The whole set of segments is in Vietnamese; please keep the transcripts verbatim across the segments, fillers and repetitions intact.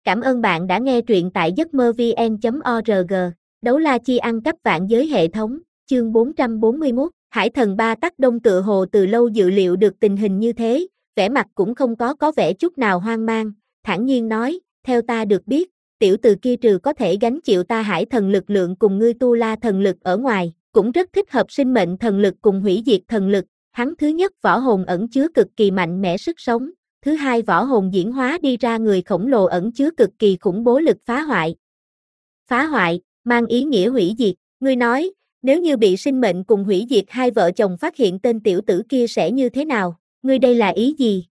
Cảm ơn bạn đã nghe truyện tại giấc mơ vn chấm org. Đấu la chi ăn cắp vạn giới hệ thống, chương bốn trăm bốn mươi mốt. Hải thần ba tắc đông tựa hồ từ lâu dự liệu được tình hình như thế, vẻ mặt cũng không có có vẻ chút nào hoang mang, thản nhiên nói, theo ta được biết, tiểu từ kia trừ có thể gánh chịu ta hải thần lực lượng cùng ngươi tu la thần lực ở ngoài, cũng rất thích hợp sinh mệnh thần lực cùng hủy diệt thần lực, hắn thứ nhất võ hồn ẩn chứa cực kỳ mạnh mẽ sức sống, thứ hai võ hồn diễn hóa đi ra người khổng lồ ẩn chứa cực kỳ khủng bố lực phá hoại. Phá hoại, mang ý nghĩa hủy diệt, ngươi nói, nếu như bị sinh mệnh cùng hủy diệt hai vợ chồng phát hiện tên tiểu tử kia sẽ như thế nào, ngươi đây là ý gì?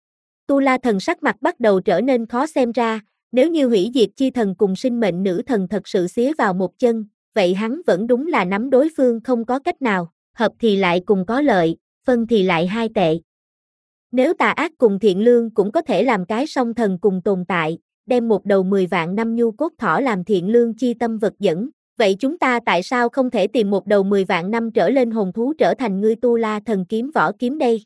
Tu la thần sắc mặt bắt đầu trở nên khó xem ra, nếu như hủy diệt chi thần cùng sinh mệnh nữ thần thật sự xía vào một chân, vậy hắn vẫn đúng là nắm đối phương không có cách nào, hợp thì lại cùng có lợi, phân thì lại hai tệ. Nếu tà ác cùng thiện lương cũng có thể làm cái song thần cùng tồn tại, đem một đầu mười vạn năm nhu cốt thỏ làm thiện lương chi tâm vật dẫn, vậy chúng ta tại sao không thể tìm một đầu mười vạn năm trở lên hồn thú trở thành ngươi tu la thần kiếm võ kiếm đây?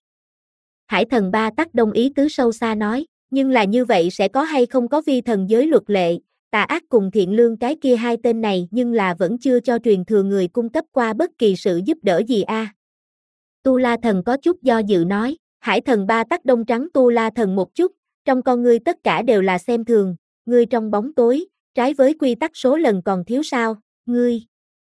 Hải thần ba tắc đông ý tứ sâu xa nói, nhưng là như vậy sẽ có hay không có vi thần giới luật lệ, tà ác cùng thiện lương cái kia hai tên này nhưng là vẫn chưa cho truyền thừa người cung cấp qua bất kỳ sự giúp đỡ gì a. À? Tu la thần có chút do dự nói, hải thần ba tắc đông trắng tu la thần một chút, trong con ngươi tất cả đều là xem thường, ngươi trong bóng tối, trái với quy tắc số lần còn thiếu sao, ngươi.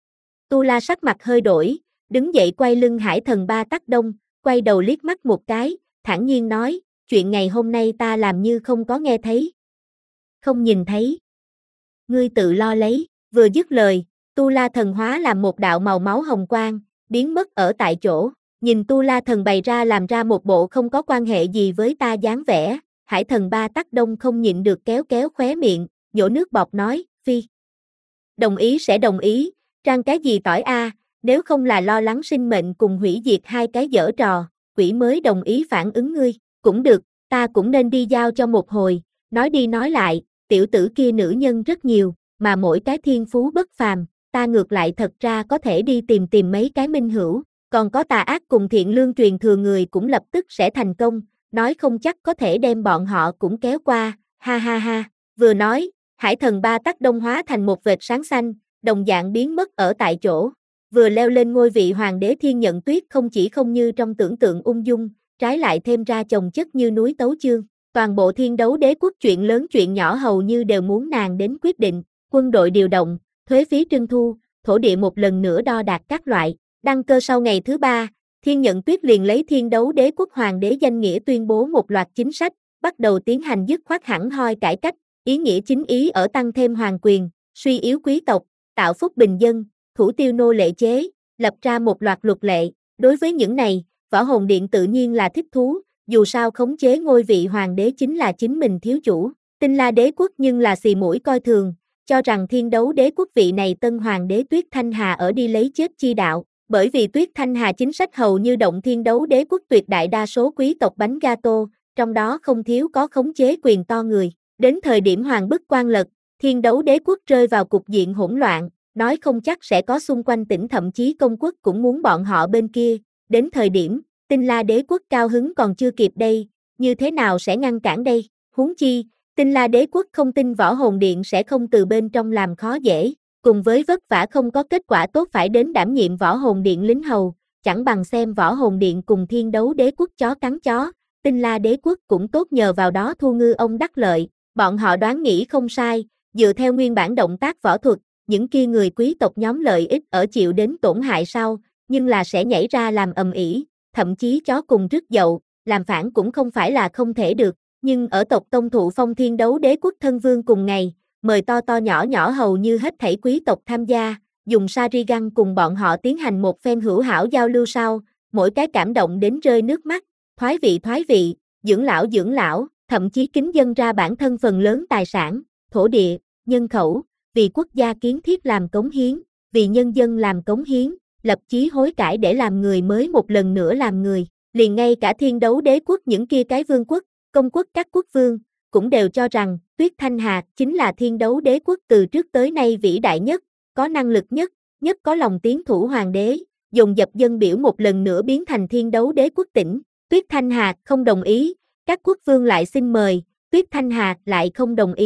Tu la sắc mặt hơi đổi, đứng dậy quay lưng hải thần ba tắc đông, quay đầu liếc mắt một cái, thản nhiên nói, chuyện ngày hôm nay ta làm như không có nghe thấy. Không nhìn thấy. Ngươi tự lo lấy, vừa dứt lời, tu la thần hóa làm một đạo màu máu hồng quang, biến mất ở tại chỗ. Nhìn tu la thần bày ra làm ra một bộ không có quan hệ gì với ta dáng vẻ, hải thần ba tắc đông không nhịn được kéo kéo khóe miệng, nhổ nước bọt nói, phi. Đồng ý sẽ đồng ý, trang cái gì tỏi a, nếu không là lo lắng sinh mệnh cùng hủy diệt hai cái dở trò, quỷ mới đồng ý phản ứng ngươi, cũng được, ta cũng nên đi giao cho một hồi, nói đi nói lại, tiểu tử kia nữ nhân rất nhiều, mà mỗi cái thiên phú bất phàm, ta ngược lại thật ra có thể đi tìm tìm mấy cái minh hữu. Còn có tà ác cùng thiện lương truyền thừa người cũng lập tức sẽ thành công, nói không chắc có thể đem bọn họ cũng kéo qua, ha ha ha, vừa nói, hải thần ba tắc đông hóa thành một vệt sáng xanh, đồng dạng biến mất ở tại chỗ, vừa leo lên ngôi vị hoàng đế thiên nhận tuyết không chỉ không như trong tưởng tượng ung dung, trái lại thêm ra chồng chất như núi tấu chương, toàn bộ thiên đấu đế quốc chuyện lớn chuyện nhỏ hầu như đều muốn nàng đến quyết định, quân đội điều động, thuế phí trưng thu, thổ địa một lần nữa đo đạc các loại. Đăng cơ sau ngày thứ ba, Thiên Nhận Tuyết liền lấy Thiên Đấu Đế quốc hoàng đế danh nghĩa tuyên bố một loạt chính sách, bắt đầu tiến hành dứt khoát hẳn hoi cải cách, ý nghĩa chính ý ở tăng thêm hoàng quyền, suy yếu quý tộc, tạo phúc bình dân, thủ tiêu nô lệ chế, lập ra một loạt luật lệ. Đối với những này, Võ Hồn Điện tự nhiên là thích thú, dù sao khống chế ngôi vị hoàng đế chính là chính mình thiếu chủ. Tinh La Đế quốc nhưng là xì mũi coi thường, cho rằng Thiên Đấu Đế quốc vị này tân hoàng đế Tuyết Thanh Hà ở đi lấy chết chi đạo. Bởi vì Tuyết Thanh Hà chính sách hầu như động Thiên Đấu Đế quốc tuyệt đại đa số quý tộc bánh gato, trong đó không thiếu có khống chế quyền to người. Đến thời điểm hoàng bức quan lật, Thiên Đấu Đế quốc rơi vào cục diện hỗn loạn, nói không chắc sẽ có xung quanh tỉnh thậm chí công quốc cũng muốn bọn họ bên kia. Đến thời điểm, Tinh La Đế quốc cao hứng còn chưa kịp đây, như thế nào sẽ ngăn cản đây? Huống chi, Tinh La Đế quốc không tin Võ Hồn Điện sẽ không từ bên trong làm khó dễ. Cùng với vất vả không có kết quả tốt phải đến đảm nhiệm Võ Hồn Điện lính hầu, chẳng bằng xem Võ Hồn Điện cùng Thiên Đấu Đế quốc chó cắn chó, Tinh La Đế quốc cũng tốt nhờ vào đó thu ngư ông đắc lợi, bọn họ đoán nghĩ không sai, dựa theo nguyên bản động tác võ thuật, những kia người quý tộc nhóm lợi ích ở chịu đến tổn hại sau, nhưng là sẽ nhảy ra làm ầm ĩ, thậm chí chó cùng rứt dậu, làm phản cũng không phải là không thể được, nhưng ở tộc tông thụ phong Thiên Đấu Đế quốc thân vương cùng ngày, mời to to nhỏ nhỏ hầu như hết thảy quý tộc tham gia, dùng Sharingan cùng bọn họ tiến hành một phen hữu hảo giao lưu sau, mỗi cái cảm động đến rơi nước mắt, thoái vị thoái vị, dưỡng lão dưỡng lão, thậm chí kính dâng ra bản thân phần lớn tài sản, thổ địa, nhân khẩu, vì quốc gia kiến thiết làm cống hiến, vì nhân dân làm cống hiến, lập chí hối cải để làm người mới một lần nữa làm người, liền ngay cả Thiên Đấu Đế quốc những kia cái vương quốc, công quốc các quốc vương, cũng đều cho rằng Tuyết Thanh Hà chính là Thiên Đấu Đế quốc từ trước tới nay vĩ đại nhất, có năng lực nhất, nhất có lòng tiến thủ hoàng đế, dồn dập dân biểu một lần nữa biến thành Thiên Đấu Đế quốc tỉnh. Tuyết Thanh Hà không đồng ý, các quốc vương lại xin mời, Tuyết Thanh Hà lại không đồng ý,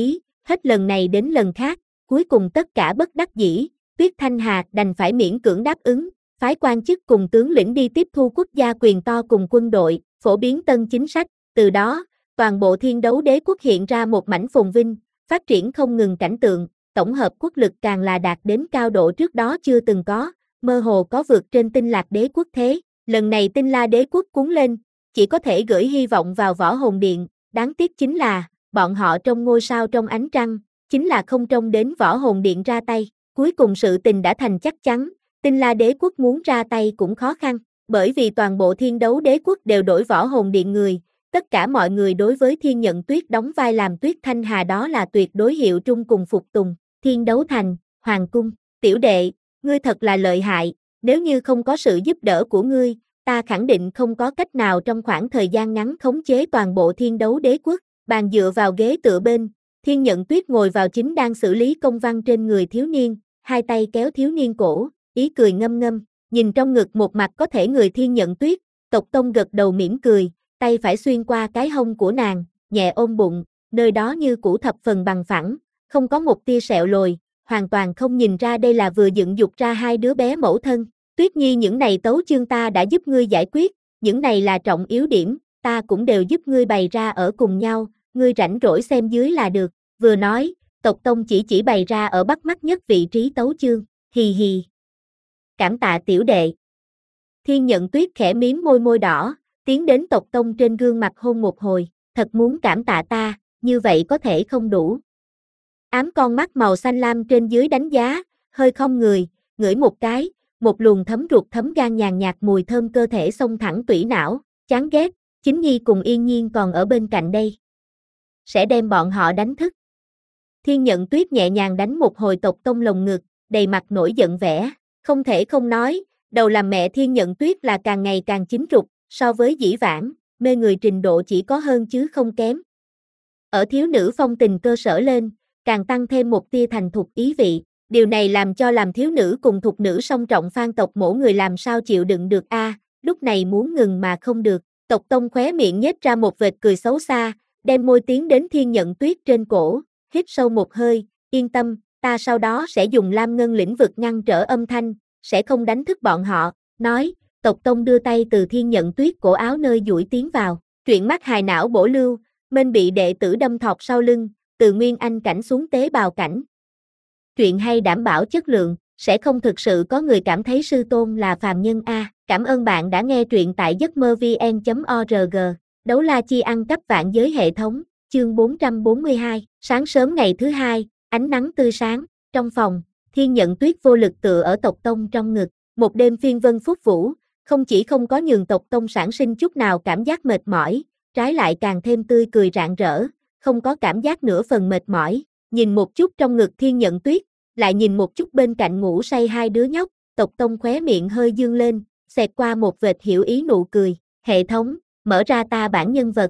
Hết lần này đến lần khác, cuối cùng tất cả bất đắc dĩ, Tuyết Thanh Hà đành phải miễn cưỡng đáp ứng, phái quan chức cùng tướng lĩnh đi tiếp thu quốc gia quyền to cùng quân đội, phổ biến tân chính sách, từ đó, toàn bộ Thiên Đấu Đế quốc hiện ra một mảnh phồn vinh, phát triển không ngừng cảnh tượng, tổng hợp quốc lực càng là đạt đến cao độ trước đó chưa từng có, mơ hồ có vượt trên Tinh Lạc Đế quốc thế, lần này Tinh La Đế quốc cuốn lên, chỉ có thể gửi hy vọng vào Võ Hồn Điện, đáng tiếc chính là, bọn họ trong ngôi sao trong ánh trăng, chính là không trông đến Võ Hồn Điện ra tay, cuối cùng sự tình đã thành chắc chắn, Tinh La Đế quốc muốn ra tay cũng khó khăn, bởi vì toàn bộ Thiên Đấu Đế quốc đều đổi Võ Hồn Điện người, tất cả mọi người đối với Thiên Nhận Tuyết đóng vai làm Tuyết Thanh Hà đó là tuyệt đối hiệu trung cùng phục tùng, Thiên Đấu Thành, Hoàng cung, tiểu đệ, ngươi thật là lợi hại, nếu như không có sự giúp đỡ của ngươi, ta khẳng định không có cách nào trong khoảng thời gian ngắn khống chế toàn bộ Thiên Đấu Đế quốc, bàn dựa vào ghế tựa bên, Thiên Nhận Tuyết ngồi vào chính đang xử lý công văn trên người thiếu niên, hai tay kéo thiếu niên cổ, ý cười ngâm ngâm, nhìn trong ngực một mặt có thể người Thiên Nhận Tuyết, Tộc Tông gật đầu mỉm cười, tay phải xuyên qua cái hông của nàng, nhẹ ôm bụng, nơi đó như cũ thập phần bằng phẳng, không có một tia sẹo lồi, hoàn toàn không nhìn ra đây là vừa dựng dục ra hai đứa bé mẫu thân. Tuyết Nhi những này tấu chương ta đã giúp ngươi giải quyết, những này là trọng yếu điểm, ta cũng đều giúp ngươi bày ra ở cùng nhau, ngươi rảnh rỗi xem dưới là được, vừa nói, Tộc Tông chỉ chỉ bày ra ở bắt mắt nhất vị trí tấu chương, hì hì. Cảm tạ tiểu đệ. Thiên Nhận Tuyết khẽ miếm môi môi đỏ, tiến đến Tộc Tông trên gương mặt hôn một hồi, thật muốn cảm tạ ta, như vậy có thể không đủ. Ám con mắt màu xanh lam trên dưới đánh giá, hơi không người, ngửi một cái, một luồng thấm ruột thấm gan nhàn nhạt mùi thơm cơ thể xông thẳng tủy não, chán ghét, Chính Nhi cùng Yên Nhiên còn ở bên cạnh đây. Sẽ đem bọn họ đánh thức. Thiên Nhận Tuyết nhẹ nhàng đánh một hồi Tộc Tông lồng ngực, đầy mặt nổi giận vẻ, không thể không nói, đầu làm mẹ Thiên Nhận Tuyết là càng ngày càng chín rục, so với dĩ vãng, mê người trình độ chỉ có hơn chứ không kém. Ở thiếu nữ phong tình cơ sở lên, càng tăng thêm một tia thành thục ý vị, điều này làm cho làm thiếu nữ cùng thục nữ song trọng Phan tộc mỗi người làm sao chịu đựng được a, à, lúc này muốn ngừng mà không được, Tộc Tông khóe miệng nhếch ra một vệt cười xấu xa, đem môi tiến đến Thiên Nhận Tuyết trên cổ, hít sâu một hơi, yên tâm, ta sau đó sẽ dùng Lam Ngân lĩnh vực ngăn trở âm thanh, sẽ không đánh thức bọn họ, nói, Tộc Tông đưa tay từ Thiên Nhận Tuyết cổ áo nơi duỗi tiến vào, truyện mắt hài não bổ lưu, mênh bị đệ tử đâm thọc sau lưng, từ nguyên anh cảnh xuống tế bào cảnh. Truyện hay đảm bảo chất lượng, sẽ không thực sự có người cảm thấy sư tôn là phàm nhân a. Cảm ơn bạn đã nghe truyện tại giấc mơ vn chấm org. Đấu la chi ăn cắp vạn giới hệ thống, chương bốn trăm bốn mươi hai. Sáng sớm ngày thứ hai, ánh nắng tươi sáng, trong phòng, Thiên Nhận Tuyết vô lực tựa ở Tộc Tông trong ngực, một đêm phiên vân phúc vũ, không chỉ không có nhường Tộc Tông sản sinh chút nào cảm giác mệt mỏi, trái lại càng thêm tươi cười rạng rỡ, không có cảm giác nửa phần mệt mỏi, nhìn một chút trong ngực Thiên Nhận Tuyết, lại nhìn một chút bên cạnh ngủ say hai đứa nhóc, Tộc Tông khóe miệng hơi dương lên, xẹt qua một vệt hiểu ý nụ cười, hệ thống, mở ra ta bản nhân vật.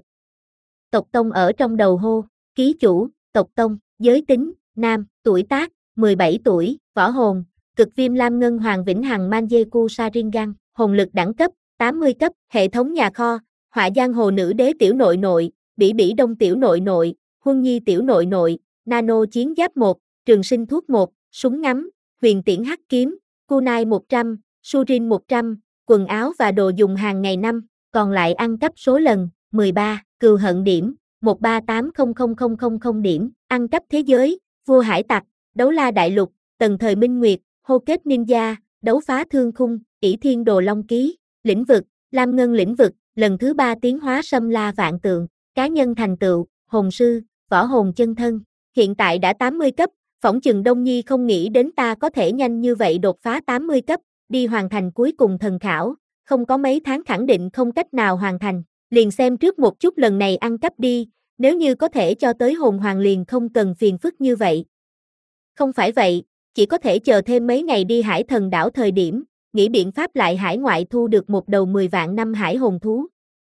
Tộc Tông ở trong đầu hô, ký chủ, Tộc Tông, giới tính, nam, tuổi tác, mười bảy tuổi, võ hồn, cực viêm lam ngân hoàng vĩnh hằng Manjeku Sharingan, hồn lực đẳng cấp, tám mươi cấp, hệ thống nhà kho, họa giang hồ nữ đế tiểu nội nội, bỉ bỉ đông tiểu nội nội, huân nhi tiểu nội nội, nano chiến giáp một, trường sinh thuốc một, súng ngắm, huyền tiễn hắc kiếm, kunai một trăm, surin một trăm, quần áo và đồ dùng hàng ngày năm, còn lại ăn cắp số lần, mười ba, cừu hận điểm, một ba tám không không không không không điểm, ăn cắp thế giới, vua hải tặc, đấu la đại lục, tần thời minh nguyệt, hô kết ninja, đấu phá thương khung, ỷ thiên đồ long ký, lĩnh vực, lam ngân lĩnh vực, lần thứ ba tiến hóa sâm la vạn tượng, cá nhân thành tựu, hồn sư, võ hồn chân thân, hiện tại đã tám mươi cấp, phỏng chừng Đông Nhi không nghĩ đến ta có thể nhanh như vậy đột phá tám mươi cấp, đi hoàn thành cuối cùng thần khảo, không có mấy tháng khẳng định không cách nào hoàn thành, liền xem trước một chút lần này ăn cắp đi, nếu như có thể cho tới hồn hoàng liền không cần phiền phức như vậy. Không phải vậy, chỉ có thể chờ thêm mấy ngày đi Hải Thần đảo thời điểm, nghĩ biện pháp lại hải ngoại thu được một đầu mười vạn năm hải hồn thú.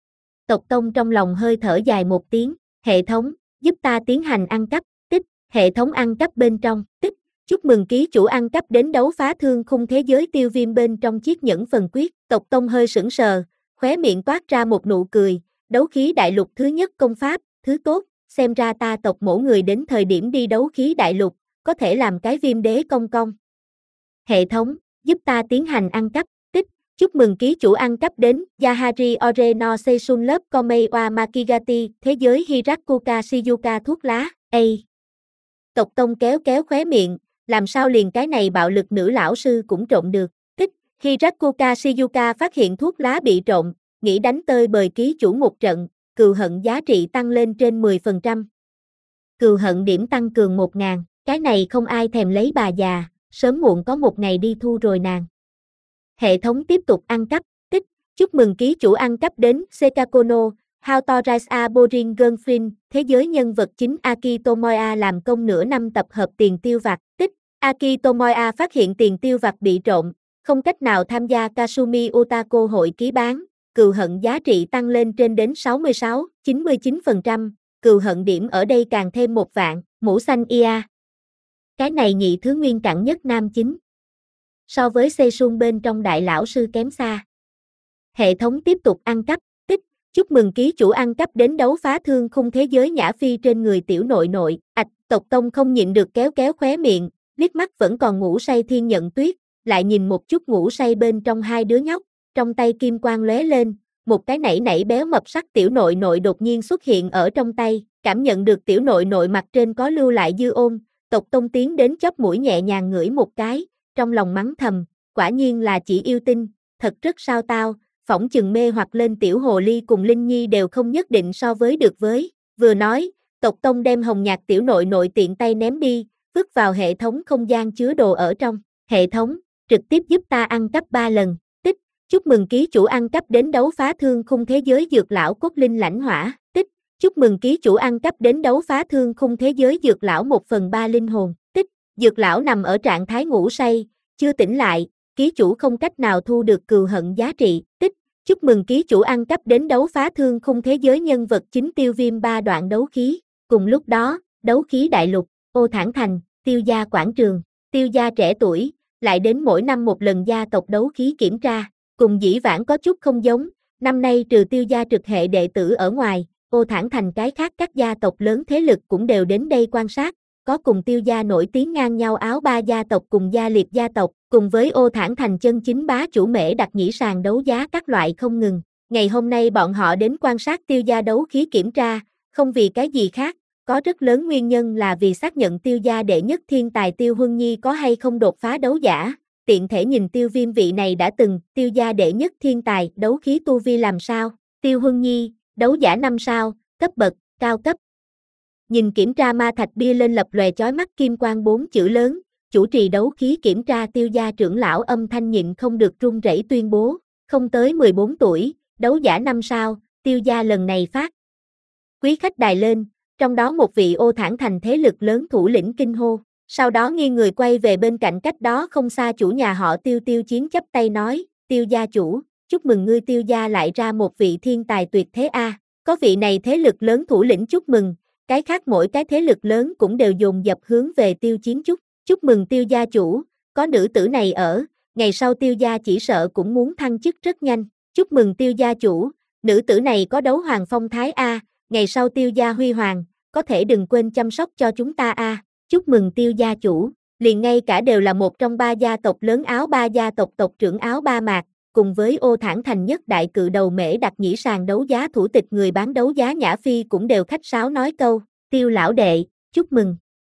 Tộc Tông trong lòng hơi thở dài một tiếng, hệ thống, giúp ta tiến hành ăn cắp, tích, hệ thống ăn cắp bên trong, tích, chúc mừng ký chủ ăn cắp đến đấu phá thương khung thế giới tiêu viêm bên trong chiếc nhẫn phần quyết, Tộc Tông hơi sững sờ, khóe miệng toát ra một nụ cười, đấu khí đại lục thứ nhất công pháp, thứ tốt, xem ra ta tộc mổ người đến thời điểm đi đấu khí đại lục, có thể làm cái viêm đế công công. Hệ thống, giúp ta tiến hành ăn cắp, tích, chúc mừng ký chủ ăn cắp đến, Yahari Ore no Seisun Love Komei wa Makigati, thế giới Hirakuka Shizuka thuốc lá, A. Tộc tông kéo kéo khóe miệng, làm sao liền cái này bạo lực nữ lão sư cũng trộn được, tích, Hirakuka Shizuka phát hiện thuốc lá bị trộn, nghĩ đánh tơi bời ký chủ một trận, cừu hận giá trị tăng lên trên mười phần trăm. Cừu hận điểm tăng cường một ngàn, cái này không ai thèm lấy bà già, sớm muộn có một ngày đi thu rồi nàng. Hệ thống tiếp tục ăn cắp, tích, chúc mừng ký chủ ăn cắp đến Sekakono, How to Rise a Boring Girlfriend, thế giới nhân vật chính Aki Tomoya làm công nửa năm tập hợp tiền tiêu vặt, tích, Aki Tomoya phát hiện tiền tiêu vặt bị trộn, không cách nào tham gia Kasumi Otaku hội ký bán, cừu hận giá trị tăng lên trên đến sáu mươi sáu, chín mươi chín phần trăm, cừu hận điểm ở đây càng thêm một vạn, mũ xanh ia. Cái này nhị thứ nguyên cẳng nhất nam chính. So với Seisun bên trong đại lão sư kém xa. Hệ thống tiếp tục ăn cắp, tích, chúc mừng ký chủ ăn cắp đến đấu phá thương khung thế giới nhã phi trên người tiểu nội nội, ạch, tộc tông không nhịn được kéo kéo khóe miệng, liếc mắt vẫn còn ngủ say Thiên Nhận Tuyết, lại nhìn một chút ngủ say bên trong hai đứa nhóc, trong tay kim quang lóe lên, một cái nảy nảy béo mập sắc tiểu nội nội đột nhiên xuất hiện ở trong tay, cảm nhận được tiểu nội nội mặt trên có lưu lại dư ôn, tộc tông tiến đến chóp mũi nhẹ nhàng ngửi một cái, trong lòng mắng thầm, quả nhiên là chỉ yêu tinh, thật rất sao tao, phỏng chừng mê hoặc lên tiểu hồ ly cùng Linh Nhi đều không nhất định so với được với, vừa nói, tộc tông đem hồng nhạt tiểu nội nội tiện tay ném đi, vứt vào hệ thống không gian chứa đồ ở trong, hệ thống, trực tiếp giúp ta ăn cắp ba lần, tích, chúc mừng ký chủ ăn cắp đến đấu phá thương khung thế giới dược lão cốt linh lãnh hỏa, tích, chúc mừng ký chủ ăn cắp đến đấu phá thương khung thế giới dược lão một phần ba linh hồn, tích, dược lão nằm ở trạng thái ngủ say, chưa tỉnh lại, ký chủ không cách nào thu được cừu hận giá trị, tích, chúc mừng ký chủ ăn cắp đến đấu phá thương khung thế giới nhân vật chính tiêu viêm ba đoạn đấu khí, cùng lúc đó, đấu khí đại lục, Ô Thản Thành, tiêu gia quảng trường, tiêu gia trẻ tuổi, lại đến mỗi năm một lần gia tộc đấu khí kiểm tra, cùng dĩ vãng có chút không giống, năm nay trừ tiêu gia trực hệ đệ tử ở ngoài, Ô Thản Thành cái khác các gia tộc lớn thế lực cũng đều đến đây quan sát, có cùng tiêu gia nổi tiếng ngang nhau áo ba gia tộc cùng gia liệt gia tộc, cùng với Ô Thản Thành chân chính bá chủ Mễ đặt nhĩ sàn đấu giá các loại không ngừng. Ngày hôm nay bọn họ đến quan sát tiêu gia đấu khí kiểm tra, không vì cái gì khác, có rất lớn nguyên nhân là vì xác nhận tiêu gia đệ nhất thiên tài Tiêu Huân Nhi có hay không đột phá đấu giả, tiện thể nhìn tiêu viêm vị này đã từng, tiêu gia đệ nhất thiên tài, đấu khí tu vi làm sao, Tiêu Huân Nhi, đấu giả năm sao, cấp bậc, cao cấp. Nhìn kiểm tra ma thạch bia lên lập lòe chói mắt kim quang bốn chữ lớn, chủ trì đấu khí kiểm tra tiêu gia trưởng lão âm thanh nhịn không được run rẩy tuyên bố, không tới mười bốn tuổi, đấu giả năm sao, tiêu gia lần này phát. Quý khách đài lên, trong đó một vị Ô Thản Thành thế lực lớn thủ lĩnh kinh hô, sau đó nghiêng người quay về bên cạnh cách đó không xa chủ nhà họ Tiêu Tiêu Chiến chắp tay nói, tiêu gia chủ, chúc mừng ngươi tiêu gia lại ra một vị thiên tài tuyệt thế a. Có vị này thế lực lớn thủ lĩnh chúc mừng, cái khác mỗi cái thế lực lớn cũng đều dồn dập hướng về Tiêu Chiến chúc, chúc mừng tiêu gia chủ, có nữ tử này ở, ngày sau tiêu gia chỉ sợ cũng muốn thăng chức rất nhanh, chúc mừng tiêu gia chủ, nữ tử này có đấu hoàng phong thái a, ngày sau tiêu gia huy hoàng, có thể đừng quên chăm sóc cho chúng ta a, chúc mừng tiêu gia chủ, liền ngay cả đều là một trong ba gia tộc lớn áo ba gia tộc tộc trưởng áo ba mạc, cùng với Ô Thản Thành nhất đại cự đầu Mễ đặt nhĩ sàn đấu giá thủ tịch người bán đấu giá Nhã Phi cũng đều khách sáo nói câu, tiêu lão đệ, chúc mừng.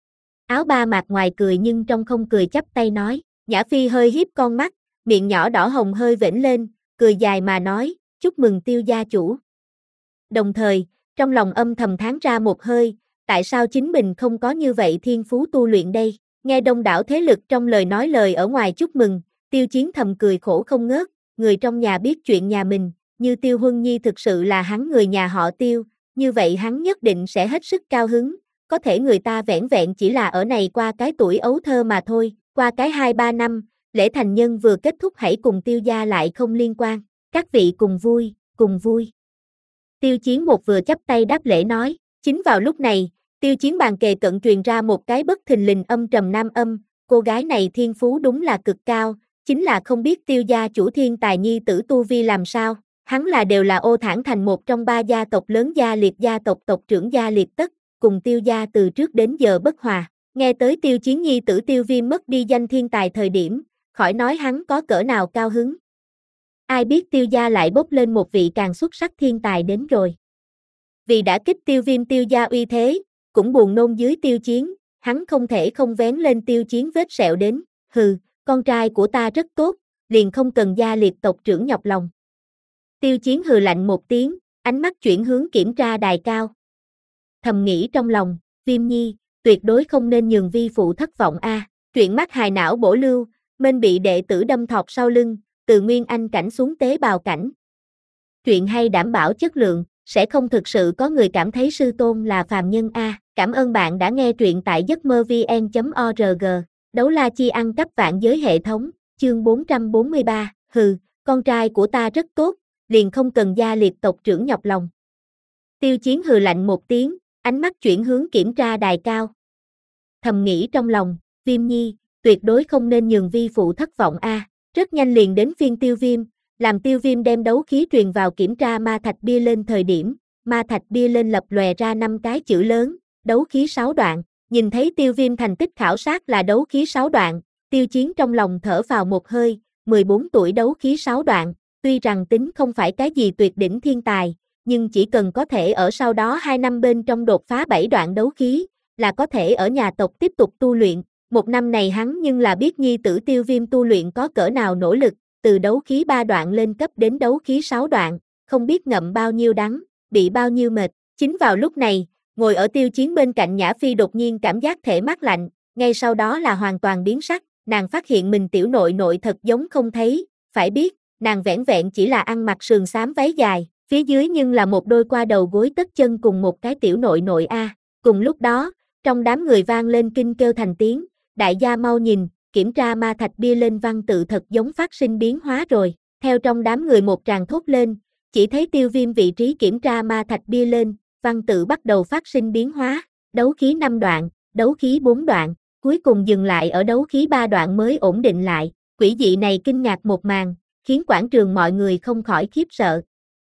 Áo ba mạc ngoài cười nhưng trong không cười chắp tay nói, Nhã Phi hơi hiếp con mắt, miệng nhỏ đỏ hồng hơi vểnh lên, cười dài mà nói, chúc mừng tiêu gia chủ. Đồng thời, trong lòng âm thầm thán ra một hơi, tại sao chính mình không có như vậy thiên phú tu luyện đây, nghe đông đảo thế lực trong lời nói lời ở ngoài chúc mừng, Tiêu Chiến thầm cười khổ không ngớt, người trong nhà biết chuyện nhà mình, như Tiêu Huân Nhi thực sự là hắn người nhà họ Tiêu, như vậy hắn nhất định sẽ hết sức cao hứng, có thể người ta vẻn vẹn chỉ là ở này qua cái tuổi ấu thơ mà thôi, qua cái hai ba năm, lễ thành nhân vừa kết thúc hãy cùng Tiêu gia lại không liên quan, các vị cùng vui, cùng vui. Tiêu Chiến một vừa chắp tay đáp lễ nói, chính vào lúc này, Tiêu Chiến bàn kề cận truyền ra một cái bất thình lình âm trầm nam âm, cô gái này thiên phú đúng là cực cao, chính là không biết tiêu gia chủ thiên tài nhi tử tu vi làm sao, hắn là đều là Ô Thản Thành một trong ba gia tộc lớn gia liệt gia tộc tộc trưởng gia liệt tất, cùng Tiêu gia từ trước đến giờ bất hòa. Nghe tới Tiêu Chiến nhi tử Tiêu Viêm mất đi danh thiên tài thời điểm, khỏi nói hắn có cỡ nào cao hứng. Ai biết Tiêu gia lại bốc lên một vị càng xuất sắc thiên tài đến rồi. Vì đã kích Tiêu Viêm Tiêu gia uy thế, cũng buồn nôn dưới Tiêu Chiến, hắn không thể không vén lên Tiêu Chiến vết sẹo đến, hừ, con trai của ta rất tốt, liền không cần gia liệt tộc trưởng nhọc lòng. Tiêu Chiến hừ lạnh một tiếng, ánh mắt chuyển hướng kiểm tra đài cao. Thầm nghĩ trong lòng, Viêm nhi, tuyệt đối không nên nhường vi phụ thất vọng a. À. Truyện mắt hài não bổ lưu, Mênh bị đệ tử đâm thọc sau lưng, từ nguyên anh cảnh xuống tế bào cảnh. Truyện hay đảm bảo chất lượng, sẽ không thực sự có người cảm thấy sư tôn là phàm nhân a. À. Cảm ơn bạn đã nghe truyện tại giấc mơ vn chấm org. Đấu la chi ăn cắp vạn giới hệ thống, chương bốn trăm bốn mươi ba, hừ, con trai của ta rất tốt, liền không cần gia liệt tộc trưởng nhọc lòng. Tiêu Chiến hừ lạnh một tiếng, ánh mắt chuyển hướng kiểm tra đài cao. Thầm nghĩ trong lòng, Viêm nhi, tuyệt đối không nên nhường vi phụ thất vọng a. À. Rất nhanh liền đến phiên Tiêu Viêm, làm Tiêu Viêm đem đấu khí truyền vào kiểm tra ma thạch bia lên thời điểm, ma thạch bia lên lập lòe ra năm cái chữ lớn, đấu khí sáu đoạn. Nhìn thấy Tiêu Viêm thành tích khảo sát là đấu khí sáu đoạn, Tiêu Chiến trong lòng thở phào một hơi, mười bốn tuổi đấu khí sáu đoạn, tuy rằng tính không phải cái gì tuyệt đỉnh thiên tài, nhưng chỉ cần có thể ở sau đó hai năm bên trong đột phá bảy đoạn đấu khí, là có thể ở nhà tộc tiếp tục tu luyện. Một năm này hắn nhưng là biết nhi tử Tiêu Viêm tu luyện có cỡ nào nỗ lực, từ đấu khí ba đoạn lên cấp đến đấu khí sáu đoạn, không biết ngậm bao nhiêu đắng, bị bao nhiêu mệt. Chính vào lúc này, ngồi ở Tiêu Chiến bên cạnh Nhã Phi đột nhiên cảm giác thể mát lạnh, ngay sau đó là hoàn toàn biến sắc, nàng phát hiện mình tiểu nội nội thật giống không thấy, phải biết, nàng vẻn vẹn chỉ là ăn mặc sườn xám váy dài, phía dưới nhưng là một đôi qua đầu gối tất chân cùng một cái tiểu nội nội a. À. Cùng lúc đó, trong đám người vang lên kinh kêu thành tiếng, đại gia mau nhìn, kiểm tra ma thạch bia lên văn tự thật giống phát sinh biến hóa rồi. Theo trong đám người một tràng thốt lên, chỉ thấy Tiêu Viêm vị trí kiểm tra ma thạch bia lên, văn tự bắt đầu phát sinh biến hóa, đấu khí năm đoạn, đấu khí bốn đoạn, cuối cùng dừng lại ở đấu khí ba đoạn mới ổn định lại. Quỷ dị này kinh ngạc một màn, khiến quảng trường mọi người không khỏi khiếp sợ.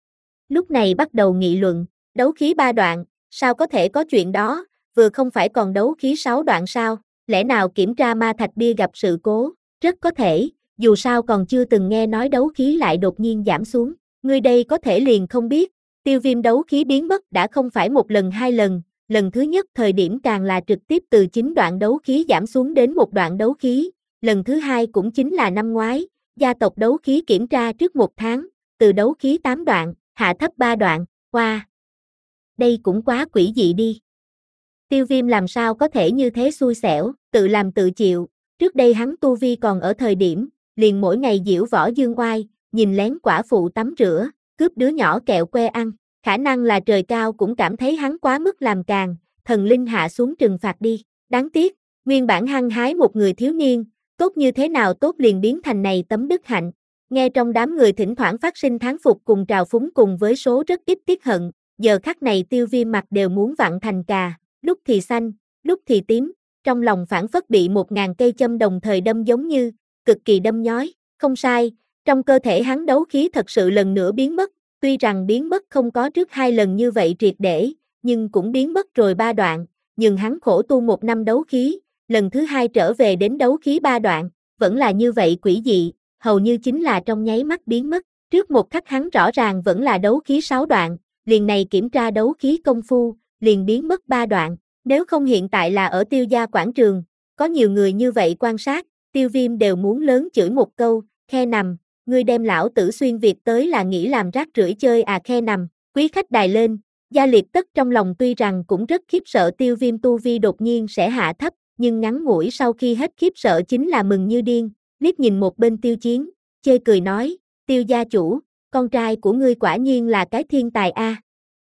Lúc này bắt đầu nghị luận, đấu khí ba đoạn, sao có thể có chuyện đó, vừa không phải còn đấu khí sáu đoạn sao, lẽ nào kiểm tra ma thạch bia gặp sự cố, rất có thể, dù sao còn chưa từng nghe nói đấu khí lại đột nhiên giảm xuống, người đây có thể liền không biết, Tiêu Viêm đấu khí biến mất đã không phải một lần hai lần, lần thứ nhất thời điểm càng là trực tiếp từ chín đoạn đấu khí giảm xuống đến một đoạn đấu khí, lần thứ hai cũng chính là năm ngoái, gia tộc đấu khí kiểm tra trước một tháng, từ đấu khí tám đoạn, hạ thấp ba đoạn, qua. Wow. Đây cũng quá quỷ dị đi. Tiêu Viêm làm sao có thể như thế xui xẻo, tự làm tự chịu, trước đây hắn tu vi còn ở thời điểm, liền mỗi ngày diễu võ dương oai, nhìn lén quả phụ tắm rửa, cướp đứa nhỏ kẹo que ăn, khả năng là trời cao cũng cảm thấy hắn quá mức làm càng, thần linh hạ xuống trừng phạt đi, đáng tiếc, nguyên bản hăng hái một người thiếu niên, tốt như thế nào tốt liền biến thành này tấm đức hạnh, nghe trong đám người thỉnh thoảng phát sinh thán phục cùng trào phúng cùng với số rất ít tiếc hận, giờ khắc này Tiêu Viêm mặt đều muốn vặn thành cà, lúc thì xanh, lúc thì tím, trong lòng phảng phất bị một ngàn cây châm đồng thời đâm giống như, cực kỳ đâm nhói, không sai, trong cơ thể hắn đấu khí thật sự lần nữa biến mất, tuy rằng biến mất không có trước hai lần như vậy triệt để, nhưng cũng biến mất rồi ba đoạn, nhưng hắn khổ tu một năm đấu khí, lần thứ hai trở về đến đấu khí ba đoạn, vẫn là như vậy quỷ dị, hầu như chính là trong nháy mắt biến mất, trước một khắc hắn rõ ràng vẫn là đấu khí sáu đoạn, liền này kiểm tra đấu khí công phu, liền biến mất ba đoạn, nếu không hiện tại là ở Tiêu gia quảng trường, có nhiều người như vậy quan sát, Tiêu Viêm đều muốn lớn chửi một câu, khe nằm, ngươi đem lão tử xuyên Việt tới là nghĩ làm rác rưởi chơi à khe nằm, quý khách đài lên, Gia Liệt Tất trong lòng tuy rằng cũng rất khiếp sợ Tiêu Viêm tu vi đột nhiên sẽ hạ thấp, nhưng ngắn ngủi sau khi hết khiếp sợ chính là mừng như điên, liếc nhìn một bên Tiêu Chiến, chê cười nói, Tiêu gia chủ, con trai của ngươi quả nhiên là cái thiên tài a. À.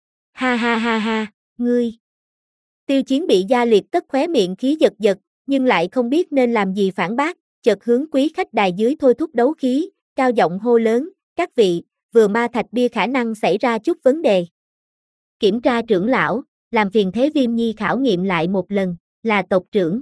Ha ha ha ha, ngươi. Tiêu Chiến bị Gia Liệt Tất khóe miệng khí giật giật, nhưng lại không biết nên làm gì phản bác, chợt hướng quý khách đài dưới thôi thúc đấu khí, cao giọng hô lớn, các vị, vừa ma thạch bia khả năng xảy ra chút vấn đề. Kiểm tra trưởng lão, làm phiền Thế Viêm nhi khảo nghiệm lại một lần, là tộc trưởng.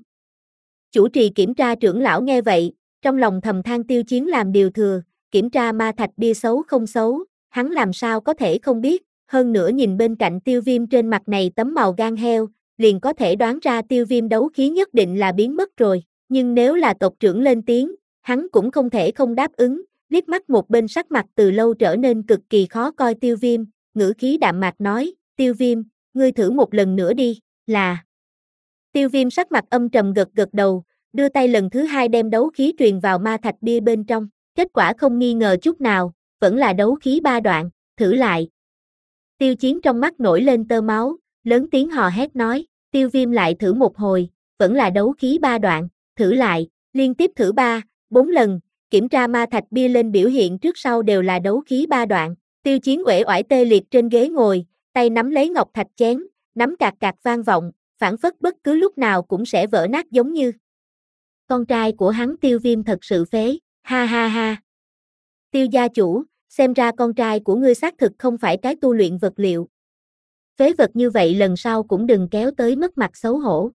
Chủ trì kiểm tra trưởng lão nghe vậy, trong lòng thầm than Tiêu Chiến làm điều thừa, kiểm tra ma thạch bia xấu không xấu, hắn làm sao có thể không biết, hơn nữa nhìn bên cạnh Tiêu Viêm trên mặt này tấm màu gan heo, liền có thể đoán ra tiêu viêm đấu khí nhất định là biến mất rồi, nhưng nếu là tộc trưởng lên tiếng, hắn cũng không thể không đáp ứng, liếc mắt một bên sắc mặt từ lâu trở nên cực kỳ khó coi tiêu viêm, ngữ khí đạm mạc nói, tiêu viêm, ngươi thử một lần nữa đi, là. Tiêu viêm sắc mặt âm trầm gật gật đầu, đưa tay lần thứ hai đem đấu khí truyền vào ma thạch bia bên trong, kết quả không nghi ngờ chút nào, vẫn là đấu khí ba đoạn, thử lại. Tiêu Chiến trong mắt nổi lên tơ máu, lớn tiếng hò hét nói, tiêu viêm lại thử một hồi, vẫn là đấu khí ba đoạn, thử lại, liên tiếp thử ba, bốn lần, kiểm tra ma thạch bia lên biểu hiện trước sau đều là đấu khí ba đoạn, Tiêu Chiến uể oải tê liệt trên ghế ngồi, tay nắm lấy ngọc thạch chén, nắm cạc cạc vang vọng, phảng phất bất cứ lúc nào cũng sẽ vỡ nát giống như. Con trai của hắn Tiêu Viêm thật sự phế, ha ha ha. Tiêu gia chủ, xem ra con trai của ngươi xác thực không phải cái tu luyện vật liệu. Phế vật như vậy lần sau cũng đừng kéo tới mất mặt xấu hổ.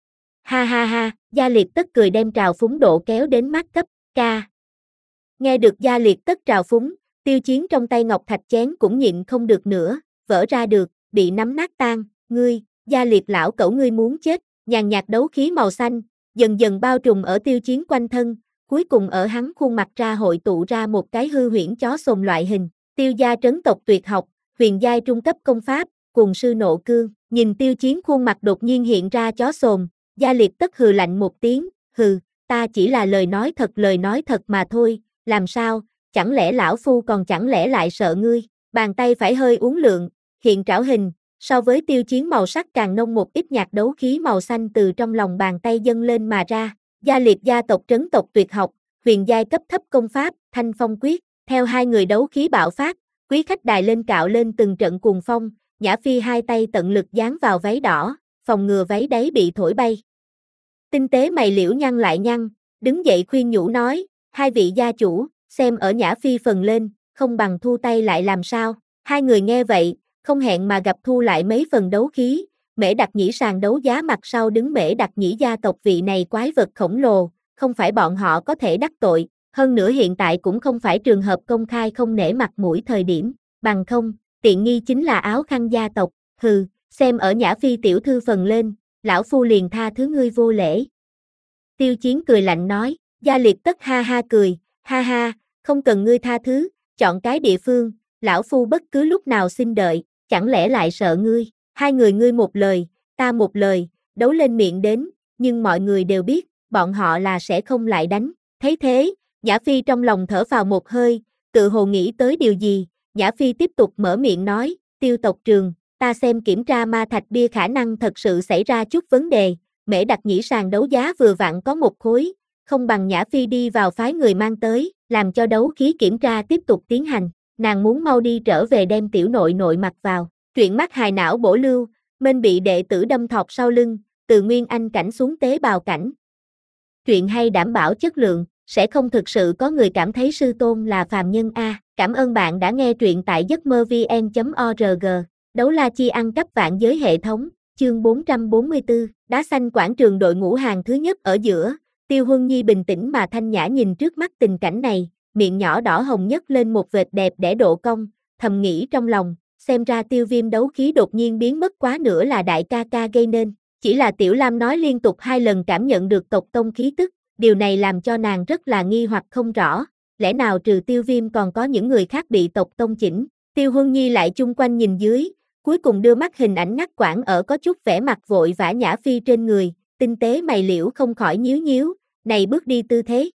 Ha ha ha, Gia Liệt Tất cười đem trào phúng độ kéo đến mát cấp, ca. Nghe được Gia Liệt Tất trào phúng, Tiêu Chiến trong tay ngọc thạch chén cũng nhịn không được nữa, vỡ ra được, bị nắm nát tan, ngươi, Gia Liệt lão cẩu ngươi muốn chết, nhàn nhạt đấu khí màu xanh, dần dần bao trùm ở Tiêu Chiến quanh thân, cuối cùng ở hắn khuôn mặt ra hội tụ ra một cái hư huyễn chó sồn loại hình, Tiêu gia trấn tộc tuyệt học, huyền giai trung cấp công pháp, cùng sư nộ cương, nhìn Tiêu Chiến khuôn mặt đột nhiên hiện ra chó sồn, Gia Liệt Tất hừ lạnh một tiếng, hừ, ta chỉ là lời nói thật lời nói thật mà thôi, làm sao, chẳng lẽ lão phu còn chẳng lẽ lại sợ ngươi, bàn tay phải hơi uốn lượn, hiện trảo hình, so với Tiêu Chiến màu sắc càng nông một ít nhạt đấu khí màu xanh từ trong lòng bàn tay dâng lên mà ra, Gia Liệt gia tộc trấn tộc tuyệt học, huyền giai cấp thấp công pháp, Thanh Phong Quyết, theo hai người đấu khí bạo phát, quý khách đài lên cạo lên từng trận cuồng phong, Nhã Phi hai tay tận lực dán vào váy đỏ, phòng ngừa váy đáy bị thổi bay. Tinh tế mày liễu nhăn lại nhăn, đứng dậy khuyên nhủ nói, hai vị gia chủ, xem ở Nhã Phi phần lên, không bằng thu tay lại làm sao, hai người nghe vậy, không hẹn mà gặp thu lại mấy phần đấu khí, Mễ Đặc Nhĩ sàn đấu giá mặt sau đứng Mễ Đặc Nhĩ gia tộc vị này quái vật khổng lồ, không phải bọn họ có thể đắc tội, hơn nữa hiện tại cũng không phải trường hợp công khai không nể mặt mũi thời điểm, bằng không, tiện nghi chính là áo khăn gia tộc, hừ, xem ở Nhã Phi tiểu thư phần lên, lão phu liền tha thứ ngươi vô lễ. Tiêu Chiến cười lạnh nói, Gia Liệt Tất ha ha cười, ha ha, không cần ngươi tha thứ, chọn cái địa phương, lão phu bất cứ lúc nào xin đợi, chẳng lẽ lại sợ ngươi, hai người ngươi một lời, ta một lời, đấu lên miệng đến, nhưng mọi người đều biết, bọn họ là sẽ không lại đánh, thấy thế, Nhã Phi trong lòng thở phào một hơi, tự hồ nghĩ tới điều gì, Nhã Phi tiếp tục mở miệng nói, Tiêu tộc trường, ta xem kiểm tra ma thạch bia khả năng thật sự xảy ra chút vấn đề, Mễ Đặc Nhĩ sàn đấu giá vừa vặn có một khối, không bằng Nhã Phi đi vào phái người mang tới, làm cho đấu khí kiểm tra tiếp tục tiến hành, nàng muốn mau đi trở về đem tiểu nội nội mặc vào, truyện mắt hài não bổ lưu, mênh bị đệ tử đâm thọt sau lưng, từ nguyên anh cảnh xuống tế bào cảnh. Truyện hay đảm bảo chất lượng, sẽ không thực sự có người cảm thấy sư tôn là phàm nhân a. Cảm ơn bạn đã nghe truyện tại giấc mơ vn chấm org. Đấu la chi ăn cắp vạn giới hệ thống, chương bốn trăm bốn mươi tư, đá xanh quảng trường đội ngũ hàng thứ nhất ở giữa, Tiêu Huân Nhi bình tĩnh mà thanh nhã nhìn trước mắt tình cảnh này, miệng nhỏ đỏ hồng nhấc lên một vệt đẹp để độ cong, thầm nghĩ trong lòng, xem ra Tiêu Viêm đấu khí đột nhiên biến mất quá nữa là đại ca ca gây nên, chỉ là Tiểu Lam nói liên tục hai lần cảm nhận được tộc tông khí tức, điều này làm cho nàng rất là nghi hoặc không rõ, lẽ nào trừ Tiêu Viêm còn có những người khác bị tộc tông chỉnh, Tiêu Huân Nhi lại chung quanh nhìn dưới, cuối cùng đưa mắt hình ảnh ngắt quãng ở có chút vẻ mặt vội vã Nhã Phi trên người, tinh tế mày liễu không khỏi nhíu nhíu, này bước đi tư thế.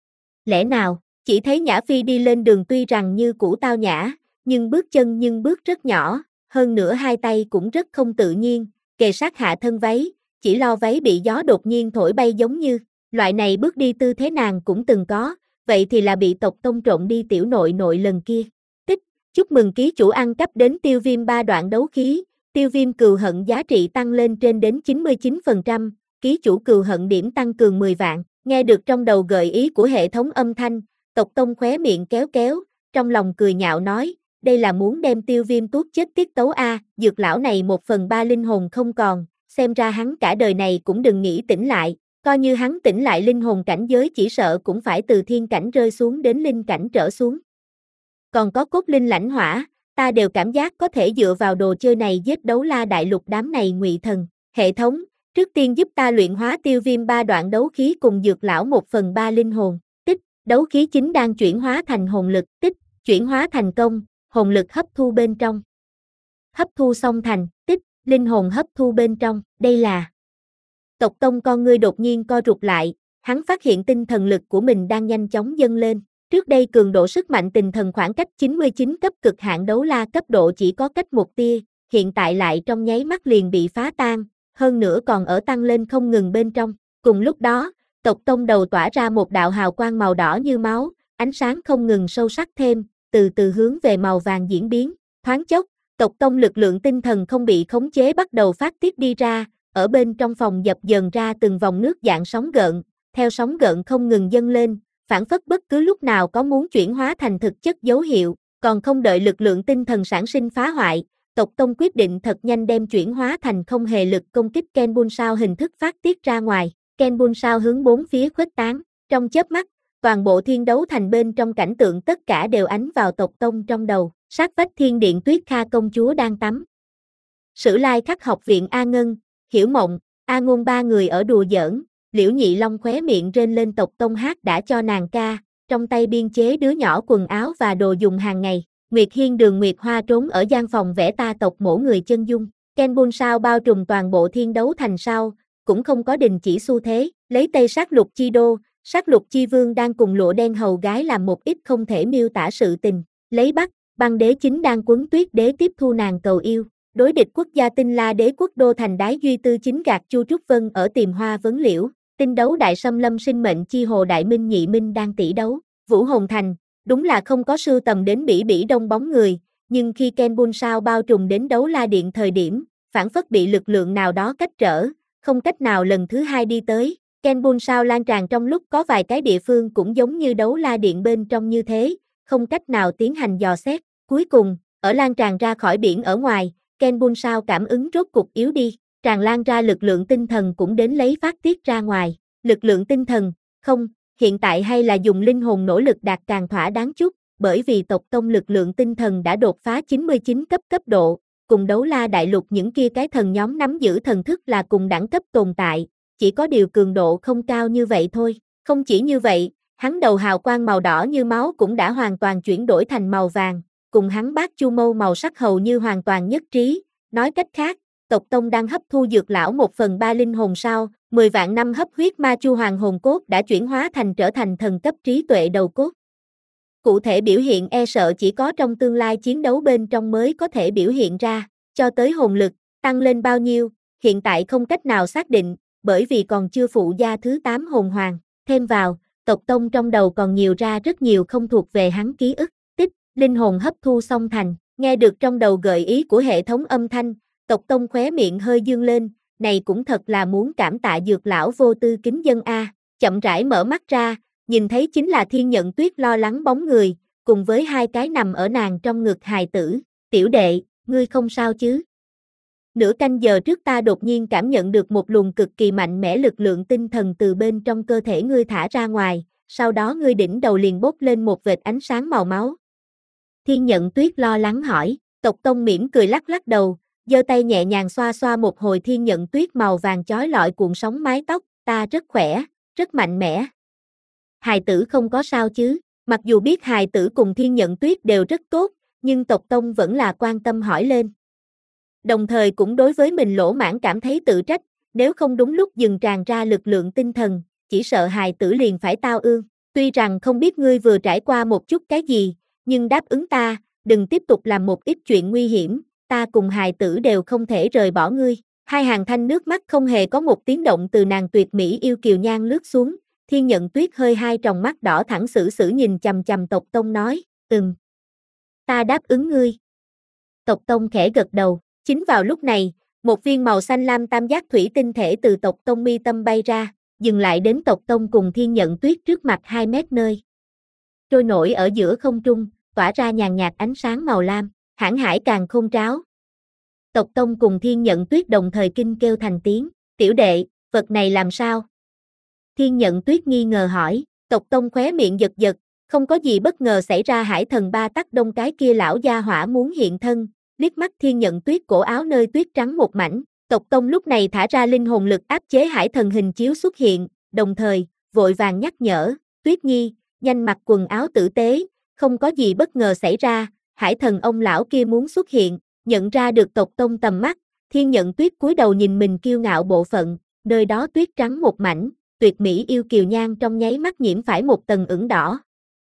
Lẽ nào, chỉ thấy Nhã Phi đi lên đường tuy rằng như cũ tao nhã, nhưng bước chân nhưng bước rất nhỏ, hơn nữa hai tay cũng rất không tự nhiên, kề sát hạ thân váy, chỉ lo váy bị gió đột nhiên thổi bay giống như, loại này bước đi tư thế nàng cũng từng có, vậy thì là bị tộc tông trộn đi tiểu nội nội lần kia. Tích, chúc mừng ký chủ ăn cắp đến Tiêu Viêm ba đoạn đấu khí, Tiêu Viêm cừu hận giá trị tăng lên trên đến chín mươi chín phần trăm, ký chủ cừu hận điểm tăng cường mười vạn, nghe được trong đầu gợi ý của hệ thống âm thanh, tộc tông khóe miệng kéo kéo, trong lòng cười nhạo nói, đây là muốn đem Tiêu Viêm tuốt chết tiết tấu a, dược lão này một phần ba linh hồn không còn, xem ra hắn cả đời này cũng đừng nghĩ tỉnh lại, coi như hắn tỉnh lại linh hồn cảnh giới chỉ sợ cũng phải từ thiên cảnh rơi xuống đến linh cảnh trở xuống. Còn có cốt linh lãnh hỏa, ta đều cảm giác có thể dựa vào đồ chơi này giết đấu la đại lục đám này ngụy thần, Hệ thống, trước tiên giúp ta luyện hóa tiêu viêm ba đoạn đấu khí cùng dược lão một phần ba linh hồn. Tích, đấu khí chính đang chuyển hóa thành hồn lực. Tích, chuyển hóa thành công, hồn lực hấp thu bên trong. Hấp thu xong thành, tích, linh hồn hấp thu bên trong. Đây là... Tộc Tông con ngươi đột nhiên co rụt lại, hắn phát hiện tinh thần lực của mình đang nhanh chóng dâng lên. Trước đây cường độ sức mạnh tinh thần khoảng cách chín mươi chín cấp cực hạn đấu la cấp độ chỉ có cách một tia, hiện tại lại trong nháy mắt liền bị phá tan, hơn nữa còn ở tăng lên không ngừng bên trong. Cùng lúc đó, Tộc Tông đầu tỏa ra một đạo hào quang màu đỏ như máu, ánh sáng không ngừng sâu sắc thêm, từ từ hướng về màu vàng diễn biến. Thoáng chốc, Tộc Tông lực lượng tinh thần không bị khống chế bắt đầu phát tiết đi ra, ở bên trong phòng dập dờn ra từng vòng nước dạng sóng gợn, theo sóng gợn không ngừng dâng lên, phản phất bất cứ lúc nào có muốn chuyển hóa thành thực chất dấu hiệu, còn không đợi lực lượng tinh thần sản sinh phá hoại, Tộc Tông quyết định thật nhanh đem chuyển hóa thành không hề lực công kích Kenbun sao hình thức phát tiết ra ngoài. Kenbun sao hướng bốn phía khuếch tán, trong chớp mắt, toàn bộ thiên đấu thành bên trong cảnh tượng tất cả đều ánh vào Tộc Tông trong đầu. Sát vách thiên điện Tuyết Kha công chúa đang tắm. Sử Lai Khắc học viện A Ngân, Hiểu Mộng, A Ngôn ba người ở đùa giỡn, Liễu Nhị Long khóe miệng rên lên. Tộc Tông hát đã cho nàng ca, trong tay biên chế đứa nhỏ quần áo và đồ dùng hàng ngày. Nguyệt Hiên Đường Nguyệt Hoa trốn ở gian phòng vẽ ta tộc mổ người chân dung. Kenbun sao bao trùm toàn bộ thiên đấu thành sao, cũng không có đình chỉ xu thế. Lấy Tây Sát Lục Chi Đô, Sát Lục Chi Vương đang cùng Lụa Đen hầu gái làm một ít không thể miêu tả sự tình. Lấy Bắc, Băng Đế chính đang quấn Tuyết Đế tiếp thu nàng cầu yêu. Đối địch quốc gia Tinh La Đế quốc đô thành Đái Duy Tư chính gạt Chu Trúc Vân ở tìm hoa vấn liễu. Tinh đấu đại xâm lâm sinh mệnh chi hồ Đại Minh Nhị Minh đang tỷ đấu. Vũ Hồn Thành, đúng là không có sưu tầm đến bỉ bỉ đông bóng người, nhưng khi Kenbun sao bao trùm đến đấu la điện thời điểm, phản phất bị lực lượng nào đó cách trở, không cách nào lần thứ hai đi tới. Kenbun sao lan tràn trong lúc có vài cái địa phương cũng giống như đấu la điện bên trong như thế, không cách nào tiến hành dò xét. Cuối cùng, ở lan tràn ra khỏi biển ở ngoài, Kenbun sao cảm ứng rốt cục yếu đi, tràn lan ra lực lượng tinh thần cũng đến lấy phát tiết ra ngoài. Lực lượng tinh thần, không, hiện tại hay là dùng linh hồn nỗ lực đạt càng thỏa đáng chút, bởi vì Tộc Tông lực lượng tinh thần đã đột phá chín mươi chín cấp cấp độ, cùng đấu la đại lục những kia cái thần nhóm nắm giữ thần thức là cùng đẳng cấp tồn tại, chỉ có điều cường độ không cao như vậy thôi. Không chỉ như vậy, hắn đầu hào quang màu đỏ như máu cũng đã hoàn toàn chuyển đổi thành màu vàng, cùng hắn bát chu mâu màu sắc hầu như hoàn toàn nhất trí. Nói cách khác, Tộc Tông đang hấp thu dược lão một phần ba linh hồn sao, mười vạn năm hấp huyết ma chu hoàng hồn cốt đã chuyển hóa thành trở thành thần cấp trí tuệ đầu cốt. Cụ thể biểu hiện e sợ chỉ có trong tương lai chiến đấu bên trong mới có thể biểu hiện ra, cho tới hồn lực, tăng lên bao nhiêu, hiện tại không cách nào xác định, bởi vì còn chưa phụ gia thứ tám hồn hoàng. Thêm vào, Tộc Tông trong đầu còn nhiều ra rất nhiều không thuộc về hắn ký ức. Tích, linh hồn hấp thu xong thành, nghe được trong đầu gợi ý của hệ thống âm thanh, Tộc Tông khóe miệng hơi dương lên, này cũng thật là muốn cảm tạ dược lão vô tư kính dân a. Chậm rãi mở mắt ra, nhìn thấy chính là Thiên Nhận Tuyết lo lắng bóng người, cùng với hai cái nằm ở nàng trong ngực hài tử. Tiểu đệ, ngươi không sao chứ? Nửa canh giờ trước ta đột nhiên cảm nhận được một luồng cực kỳ mạnh mẽ lực lượng tinh thần từ bên trong cơ thể ngươi thả ra ngoài, sau đó ngươi đỉnh đầu liền bốc lên một vệt ánh sáng màu máu. Thiên Nhận Tuyết lo lắng hỏi. Tộc Tông mỉm cười lắc lắc đầu, giơ tay nhẹ nhàng xoa xoa một hồi Thiên Nhận Tuyết màu vàng chói lọi cuộn sóng mái tóc. Ta rất khỏe, rất mạnh mẽ. Hài tử không có sao chứ? Mặc dù biết hài tử cùng Thiên Nhận Tuyết đều rất tốt, nhưng Tộc Tông vẫn là quan tâm hỏi lên. Đồng thời cũng đối với mình lỗ mãng cảm thấy tự trách, nếu không đúng lúc dừng tràn ra lực lượng tinh thần, chỉ sợ hài tử liền phải tao ương. Tuy rằng không biết ngươi vừa trải qua một chút cái gì, nhưng đáp ứng ta, đừng tiếp tục làm một ít chuyện nguy hiểm, ta cùng hài tử đều không thể rời bỏ ngươi. Hai hàng thanh nước mắt không hề có một tiếng động từ nàng tuyệt mỹ yêu kiều nhan lướt xuống, Thiên Nhận Tuyết hơi hai tròng mắt đỏ thẳng xử xử nhìn chằm chằm Tộc Tông nói, ừm, ta đáp ứng ngươi. Tộc Tông khẽ gật đầu. Chính vào lúc này, một viên màu xanh lam tam giác thủy tinh thể từ Tộc Tông mi tâm bay ra, dừng lại đến Tộc Tông cùng Thiên Nhận Tuyết trước mặt hai mét nơi. Trôi nổi ở giữa không trung, tỏa ra nhàn nhạt ánh sáng màu lam, hãn hải càng khôn tráo. Tộc Tông cùng Thiên Nhận Tuyết đồng thời kinh kêu thành tiếng, tiểu đệ, vật này làm sao? Thiên Nhận Tuyết nghi ngờ hỏi. Tộc Tông khóe miệng giật giật, không có gì bất ngờ xảy ra. Hải thần ba tắc đông cái kia lão gia hỏa muốn hiện thân, liếc mắt Thiên Nhận Tuyết cổ áo nơi tuyết trắng một mảnh, Tộc Tông lúc này thả ra linh hồn lực áp chế hải thần hình chiếu xuất hiện, đồng thời, vội vàng nhắc nhở, Tuyết Nhi, nhanh mặc quần áo tử tế, không có gì bất ngờ xảy ra, hải thần ông lão kia muốn xuất hiện, nhận ra được tộc Tông tầm mắt, Thiên Nhận Tuyết cúi đầu nhìn mình kiêu ngạo bộ phận, nơi đó tuyết trắng một mảnh, tuyệt mỹ yêu kiều nhan trong nháy mắt nhiễm phải một tầng ửng đỏ.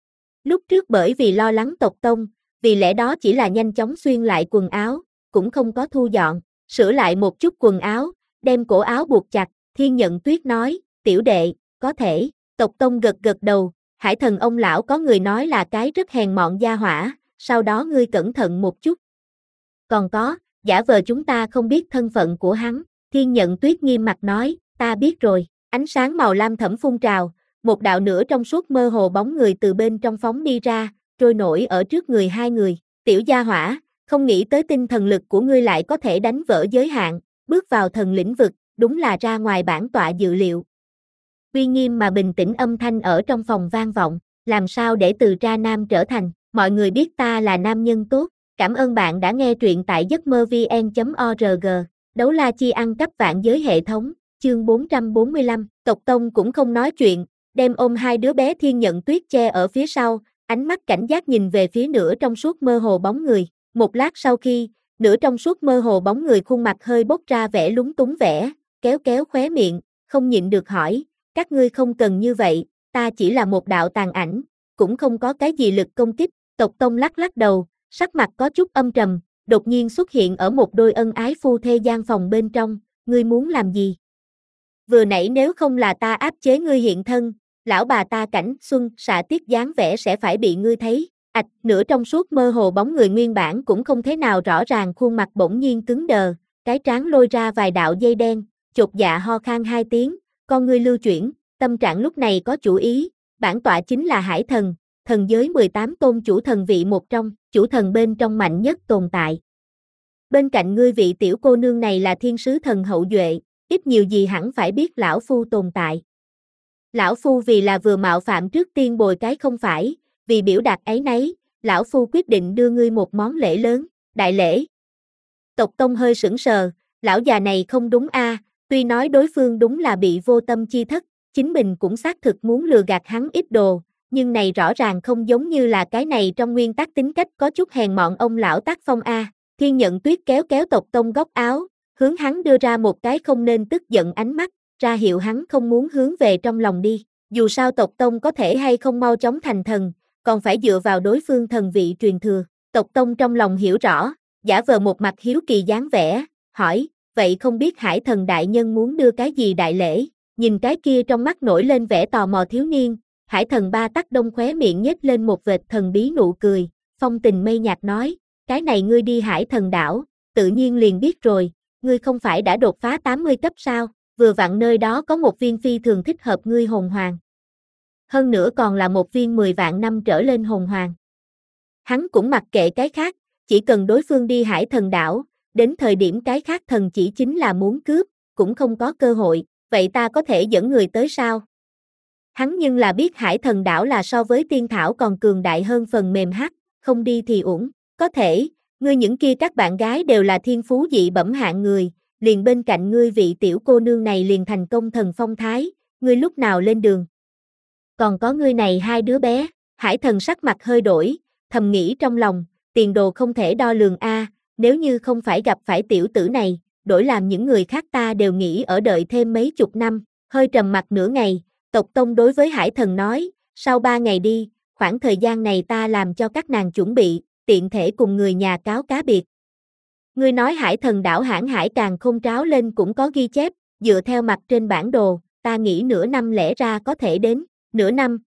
Lúc trước bởi vì lo lắng tộc Tông, vì lẽ đó chỉ là nhanh chóng xuyên lại quần áo, cũng không có thu dọn, sửa lại một chút quần áo, đem cổ áo buộc chặt, Thiên Nhận Tuyết nói, tiểu đệ, có thể, tộc Tông gật gật đầu, hải thần ông lão có người nói là cái rất hèn mọn gia hỏa, sau đó ngươi cẩn thận một chút. Còn có, giả vờ chúng ta không biết thân phận của hắn, Thiên Nhận Tuyết nghiêm mặt nói, ta biết rồi, ánh sáng màu lam thẫm phun trào, một đạo nửa trong suốt mơ hồ bóng người từ bên trong phóng đi ra, trôi nổi ở trước người hai người, tiểu gia hỏa, không nghĩ tới tinh thần lực của ngươi lại có thể đánh vỡ giới hạn, bước vào thần lĩnh vực, đúng là ra ngoài bản tọa dự liệu. Uy nghiêm mà bình tĩnh âm thanh ở trong phòng vang vọng, làm sao để từ tra nam trở thành, mọi người biết ta là nam nhân tốt, cảm ơn bạn đã nghe truyện tại giấc mơ vn chấm org, đấu la chi ăn cắp vạn giới hệ thống, chương bốn trăm bốn mươi lăm, tộc Tông cũng không nói chuyện, đem ôm hai đứa bé Thiên Nhận Tuyết che ở phía sau, ánh mắt cảnh giác nhìn về phía nửa trong suốt mơ hồ bóng người, một lát sau khi, nửa trong suốt mơ hồ bóng người khuôn mặt hơi bốc ra vẻ lúng túng vẻ, kéo kéo khóe miệng, không nhịn được hỏi, các ngươi không cần như vậy, ta chỉ là một đạo tàn ảnh, cũng không có cái gì lực công kích, tộc Tông lắc lắc đầu, sắc mặt có chút âm trầm, đột nhiên xuất hiện ở một đôi ân ái phu thê gian phòng bên trong, ngươi muốn làm gì? Vừa nãy nếu không là ta áp chế ngươi hiện thân, lão bà ta Cảnh Xuân xạ tiết dáng vẻ sẽ phải bị ngươi thấy, ạch, nửa trong suốt mơ hồ bóng người nguyên bản cũng không thế nào rõ ràng khuôn mặt bỗng nhiên cứng đờ, cái trán lôi ra vài đạo dây đen, chột dạ ho khan hai tiếng, con ngươi lưu chuyển, tâm trạng lúc này có chủ ý, bản tọa chính là hải thần, thần giới mười tám tôn chủ thần vị một trong, chủ thần bên trong mạnh nhất tồn tại. Bên cạnh ngươi vị tiểu cô nương này là thiên sứ thần hậu duệ, ít nhiều gì hẳn phải biết lão phu tồn tại. Lão phu vì là vừa mạo phạm trước tiên bồi cái không phải, vì biểu đạt ấy nấy, lão phu quyết định đưa ngươi một món lễ lớn, đại lễ. Tộc Tông hơi sững sờ, lão già này không đúng a, tuy nói đối phương đúng là bị vô tâm chi thất, chính mình cũng xác thực muốn lừa gạt hắn ít đồ, nhưng này rõ ràng không giống như là cái này trong nguyên tắc tính cách có chút hèn mọn ông lão tác phong a. Thiên Nhận Tuyết kéo kéo tộc Tông góc áo, hướng hắn đưa ra một cái không nên tức giận ánh mắt, ra hiệu hắn không muốn hướng về trong lòng đi, dù sao tộc Tông có thể hay không mau chóng thành thần, còn phải dựa vào đối phương thần vị truyền thừa. Tộc Tông trong lòng hiểu rõ, giả vờ một mặt hiếu kỳ dáng vẻ, hỏi, vậy không biết hải thần đại nhân muốn đưa cái gì đại lễ, nhìn cái kia trong mắt nổi lên vẻ tò mò thiếu niên, hải thần Ba Tắc Đông khóe miệng nhếch lên một vệt thần bí nụ cười, phong tình mây nhạt nói, cái này ngươi đi hải thần đảo, tự nhiên liền biết rồi, ngươi không phải đã đột phá tám mươi cấp sao, vừa vặn nơi đó có một viên phi thường thích hợp ngươi hồn hoàng. Hơn nữa còn là một viên mười vạn năm trở lên hồn hoàng. Hắn cũng mặc kệ cái khác, chỉ cần đối phương đi hải thần đảo, đến thời điểm cái khác thần chỉ chính là muốn cướp, cũng không có cơ hội, vậy ta có thể dẫn người tới sao? Hắn nhưng là biết hải thần đảo là so với tiên thảo còn cường đại hơn phần mềm hắc, không đi thì uổng, có thể, ngươi những kia các bạn gái đều là thiên phú dị bẩm hạng người, liền bên cạnh ngươi vị tiểu cô nương này liền thành công thần phong thái, ngươi lúc nào lên đường? Còn có ngươi này hai đứa bé, hải thần sắc mặt hơi đổi, thầm nghĩ trong lòng, tiền đồ không thể đo lường a, nếu như không phải gặp phải tiểu tử này, đổi làm những người khác ta đều nghĩ ở đợi thêm mấy chục năm, hơi trầm mặt nửa ngày, tộc Tông đối với hải thần nói, sau ba ngày đi, khoảng thời gian này ta làm cho các nàng chuẩn bị, tiện thể cùng người nhà cáo cá biệt. Ngươi nói hải thần đảo Hãn Hải Càn Khôn tráo lên cũng có ghi chép, dựa theo mặt trên bản đồ, ta nghĩ nửa năm lẽ ra có thể đến, nửa năm.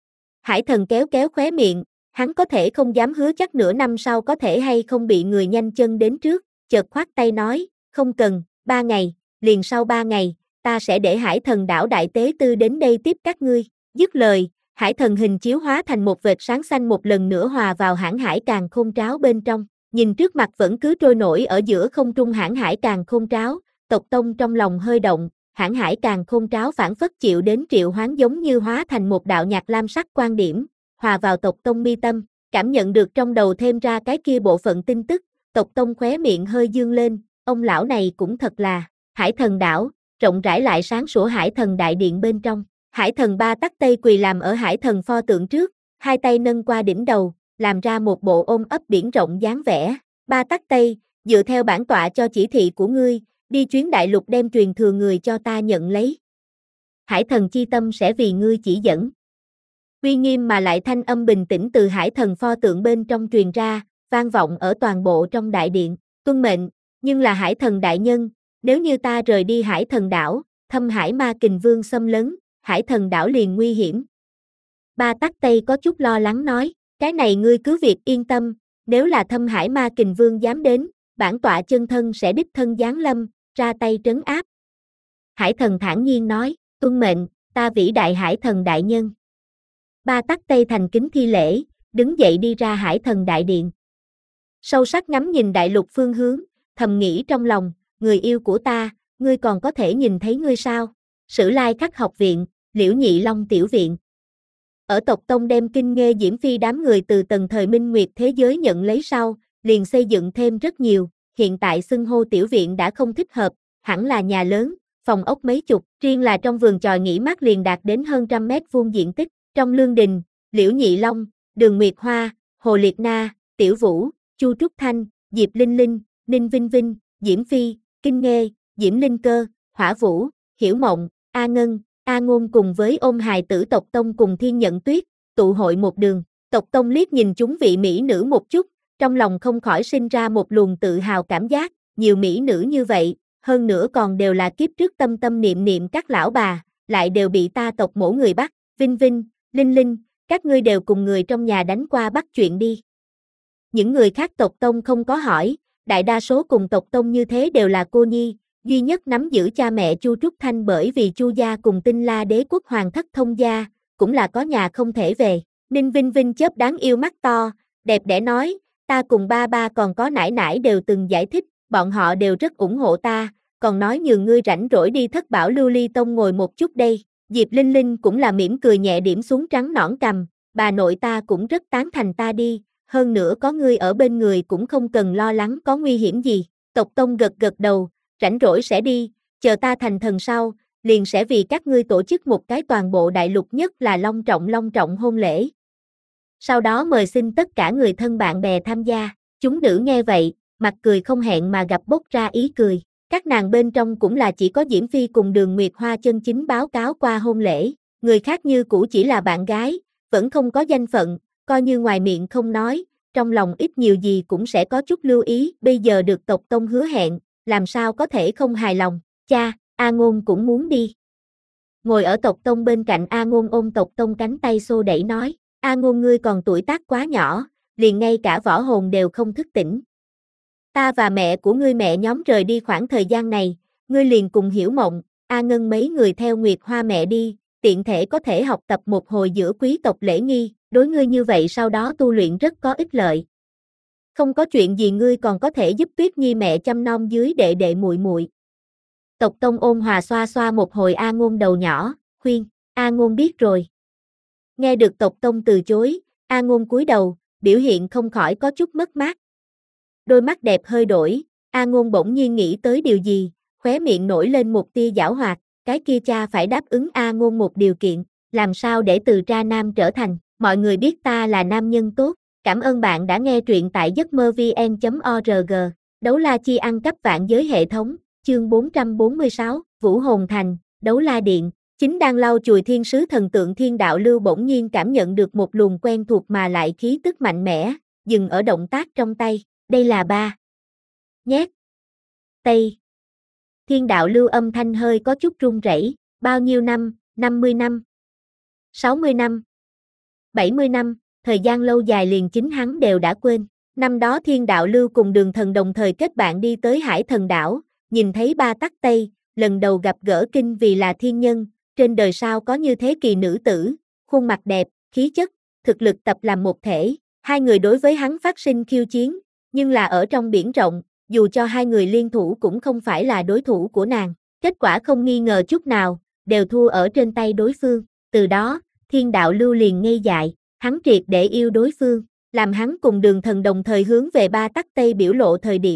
Hải thần kéo kéo khóe miệng, hắn có thể không dám hứa chắc nửa năm sau có thể hay không bị người nhanh chân đến trước, chợt khoát tay nói, không cần, ba ngày, liền sau ba ngày, ta sẽ để hải thần đảo Đại Tế Tư đến đây tiếp các ngươi, dứt lời, hải thần hình chiếu hóa thành một vệt sáng xanh một lần nữa hòa vào Hãn Hải Càn Khôn tráo bên trong, nhìn trước mặt vẫn cứ trôi nổi ở giữa không trung Hãn Hải Càn Khôn tráo, tộc Tông trong lòng hơi động, Hãn Hải Càn Khôn tráo phản phất chịu đến triệu hoán giống như hóa thành một đạo nhạt lam sắc quan điểm, hòa vào tộc Tông mi tâm, cảm nhận được trong đầu thêm ra cái kia bộ phận tin tức, tộc Tông khóe miệng hơi dương lên, ông lão này cũng thật là, Hải Thần đảo, rộng rãi lại sáng sủa Hải Thần đại điện bên trong. Hải Thần Ba Tắc Tây quỳ làm ở Hải Thần pho tượng trước, hai tay nâng qua đỉnh đầu, làm ra một bộ ôm ấp biển rộng dáng vẻ. Ba Tắc Tây, dựa theo bản tọa cho chỉ thị của ngươi, đi chuyến đại lục đem truyền thừa người cho ta nhận lấy. Hải Thần chi tâm sẽ vì ngươi chỉ dẫn. Uy nghiêm mà lại thanh âm bình tĩnh từ Hải Thần pho tượng bên trong truyền ra, vang vọng ở toàn bộ trong đại điện. Tuân mệnh, nhưng là Hải Thần đại nhân, nếu như ta rời đi Hải Thần đảo, Thâm Hải Ma Kình Vương xâm lấn, Hải Thần đảo liền nguy hiểm. Ba Tắc Tây có chút lo lắng nói, cái này ngươi cứ việc yên tâm, nếu là Thâm Hải Ma Kình Vương dám đến, bản tọa chân thân sẽ đích thân giáng lâm, ra tay trấn áp. Hải Thần thản nhiên nói, tuân mệnh, ta vĩ đại Hải Thần đại nhân. Ba Tắc Tây thành kính thi lễ, đứng dậy đi ra Hải Thần đại điện. Sâu sắc ngắm nhìn đại lục phương hướng, thầm nghĩ trong lòng, người yêu của ta, ngươi còn có thể nhìn thấy ngươi sao? Sử Lai Khắc học viện, Liễu Nhị Long tiểu viện. Ở tộc tông đem kinh nghê Diễm Phi đám người từ tầng thời Minh Nguyệt thế giới nhận lấy sau, liền xây dựng thêm rất nhiều, hiện tại xưng hô tiểu viện đã không thích hợp, hẳn là nhà lớn, phòng ốc mấy chục, riêng là trong vườn chòi nghỉ mát liền đạt đến hơn trăm mét vuông diện tích. Trong lương đình, Liễu Nhị Long, Đường Nguyệt Hoa, Hồ Liệt Na, Tiểu Vũ, Chu Trúc Thanh, Diệp Linh Linh, Ninh Vinh Vinh, Diễm Phi, Kinh Nghê, Diễm Linh Cơ, Hỏa Vũ, Hiểu Mộng, A Ngân, A Ngôn cùng với ôm hài tử tộc tông cùng Thiên Nhận Tuyết, tụ hội một đường. Tộc tông liếc nhìn chúng vị mỹ nữ một chút, trong lòng không khỏi sinh ra một luồng tự hào cảm giác, nhiều mỹ nữ như vậy, hơn nữa còn đều là kiếp trước tâm tâm niệm niệm các lão bà, lại đều bị ta tộc mổ người bắt. Vinh Vinh, Linh Linh, các ngươi đều cùng người trong nhà đánh qua bắt chuyện đi. Những người khác tộc tông không có hỏi, đại đa số cùng tộc tông như thế đều là cô nhi, duy nhất nắm giữ cha mẹ Chu Trúc Thanh bởi vì Chu gia cùng Tinh La Đế quốc hoàng thất thông gia, cũng là có nhà không thể về. Ninh Vinh Vinh chớp đáng yêu mắt to, đẹp đẽ nói, ta cùng ba ba còn có nải nải đều từng giải thích, bọn họ đều rất ủng hộ ta, còn nói nhường ngươi rảnh rỗi đi Thất Bảo Lưu Ly Tông ngồi một chút đây. Diệp Linh Linh cũng là mỉm cười nhẹ điểm xuống trắng nõn cằm, bà nội ta cũng rất tán thành ta đi, hơn nữa có ngươi ở bên người cũng không cần lo lắng có nguy hiểm gì. Tộc Tông gật gật đầu, rảnh rỗi sẽ đi, chờ ta thành thần sau, liền sẽ vì các ngươi tổ chức một cái toàn bộ đại lục nhất là long trọng long trọng hôn lễ. Sau đó mời xin tất cả người thân bạn bè tham gia, chúng nữ nghe vậy, mặt cười không hẹn mà gặp bốc ra ý cười. Các nàng bên trong cũng là chỉ có Diễm Phi cùng Đường Nguyệt Hoa chân chính báo cáo qua hôn lễ, người khác như cũ chỉ là bạn gái, vẫn không có danh phận, coi như ngoài miệng không nói, trong lòng ít nhiều gì cũng sẽ có chút lưu ý, bây giờ được tộc tông hứa hẹn, làm sao có thể không hài lòng, cha, A Ngôn cũng muốn đi. Ngồi ở tộc tông bên cạnh A Ngôn ôm tộc tông cánh tay xô đẩy nói, A Ngôn ngươi còn tuổi tác quá nhỏ, liền ngay cả võ hồn đều không thức tỉnh. Ta và mẹ của ngươi mẹ nhóm rời đi khoảng thời gian này, ngươi liền cùng Hiểu Mộng, A Ngân mấy người theo Nguyệt Hoa mẹ đi, tiện thể có thể học tập một hồi giữa quý tộc lễ nghi, đối ngươi như vậy sau đó tu luyện rất có ích lợi. Không có chuyện gì ngươi còn có thể giúp Tuyết Nhi mẹ chăm nom dưới đệ đệ muội muội. Tộc Tông ôn hòa xoa xoa một hồi A Ngôn đầu nhỏ, khuyên, A Ngôn biết rồi. Nghe được tộc Tông từ chối, A Ngôn cúi đầu, biểu hiện không khỏi có chút mất mát. Đôi mắt đẹp hơi đổi, A Ngôn bỗng nhiên nghĩ tới điều gì, khóe miệng nổi lên một tia giảo hoạt, cái kia cha phải đáp ứng A Ngôn một điều kiện, làm sao để từ tra nam trở thành, mọi người biết ta là nam nhân tốt, cảm ơn bạn đã nghe truyện tại giấc mơ vn chấm org, Đấu La Chi ăn cắp vạn giới hệ thống, chương bốn trăm bốn mươi sáu, Vũ Hồn Thành, Đấu La Điện, chính đang lau chùi thiên sứ thần tượng Thiên Đạo Lưu bỗng nhiên cảm nhận được một luồng quen thuộc mà lại khí tức mạnh mẽ, dừng ở động tác trong tay. Đây là ba. Nhét. Tây. Thiên Đạo Lưu âm thanh hơi có chút run rẩy, bao nhiêu năm, năm mươi năm, sáu mươi năm, bảy mươi năm, thời gian lâu dài liền chính hắn đều đã quên. Năm đó Thiên Đạo Lưu cùng Đường Thần đồng thời kết bạn đi tới Hải Thần đảo, nhìn thấy Ba Tắc Tây, lần đầu gặp gỡ kinh vì là thiên nhân, trên đời sao có như thế kỳ nữ tử, khuôn mặt đẹp, khí chất, thực lực tập làm một thể, hai người đối với hắn phát sinh khiêu chiến. Nhưng là ở trong biển rộng, dù cho hai người liên thủ cũng không phải là đối thủ của nàng. Kết quả không nghi ngờ chút nào, đều thua ở trên tay đối phương. Từ đó, Thiên Đạo Lưu liền ngây dại, hắn triệt để yêu đối phương. Làm hắn cùng Đường Thần đồng thời hướng về Ba Tắc Tây biểu lộ thời điểm,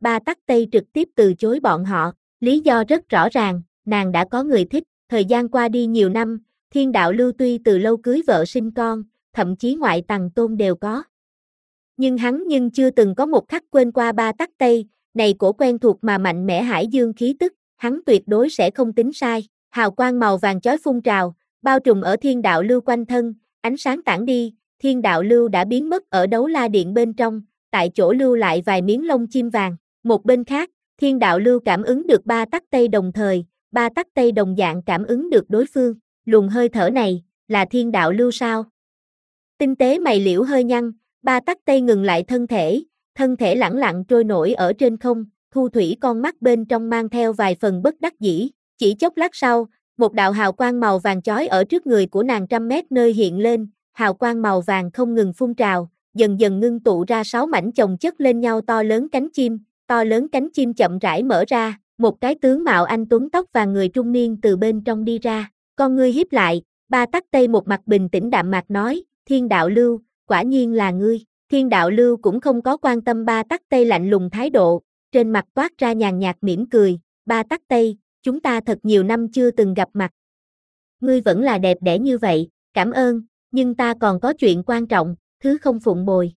Ba Tắc Tây trực tiếp từ chối bọn họ, lý do rất rõ ràng, nàng đã có người thích, thời gian qua đi nhiều năm, Thiên Đạo Lưu tuy từ lâu cưới vợ sinh con, thậm chí ngoại tằng tôn đều có. Nhưng hắn nhưng chưa từng có một khắc quên qua Ba Tắc Tây, này cổ quen thuộc mà mạnh mẽ hải dương khí tức, hắn tuyệt đối sẽ không tính sai, hào quang màu vàng chói phun trào, bao trùm ở Thiên Đạo Lưu quanh thân, ánh sáng tản đi, Thiên Đạo Lưu đã biến mất ở đấu la điện bên trong, tại chỗ lưu lại vài miếng lông chim vàng, một bên khác, Thiên Đạo Lưu cảm ứng được Ba Tắc Tây đồng thời, Ba Tắc Tây đồng dạng cảm ứng được đối phương, luồng hơi thở này, là Thiên Đạo Lưu sao? Tinh tế mày liễu hơi nhăn, Ba Tắc Tây ngừng lại thân thể, thân thể lẳng lặng trôi nổi ở trên không, thu thủy con mắt bên trong mang theo vài phần bất đắc dĩ, chỉ chốc lát sau, một đạo hào quang màu vàng chói ở trước người của nàng trăm mét nơi hiện lên, hào quang màu vàng không ngừng phun trào, dần dần ngưng tụ ra sáu mảnh chồng chất lên nhau to lớn cánh chim, to lớn cánh chim chậm rãi mở ra, một cái tướng mạo anh tuấn tóc vàng người trung niên từ bên trong đi ra, con ngươi híp lại, Ba Tắc Tây một mặt bình tĩnh đạm mạc nói, Thiên Đạo Lưu, quả nhiên là ngươi, Thiên Đạo Lưu cũng không có quan tâm Ba Tắc Tây lạnh lùng thái độ, trên mặt toát ra nhàn nhạt mỉm cười, Ba Tắc Tây, chúng ta thật nhiều năm chưa từng gặp mặt. Ngươi vẫn là đẹp đẽ như vậy, cảm ơn, nhưng ta còn có chuyện quan trọng, thứ không phụng bồi.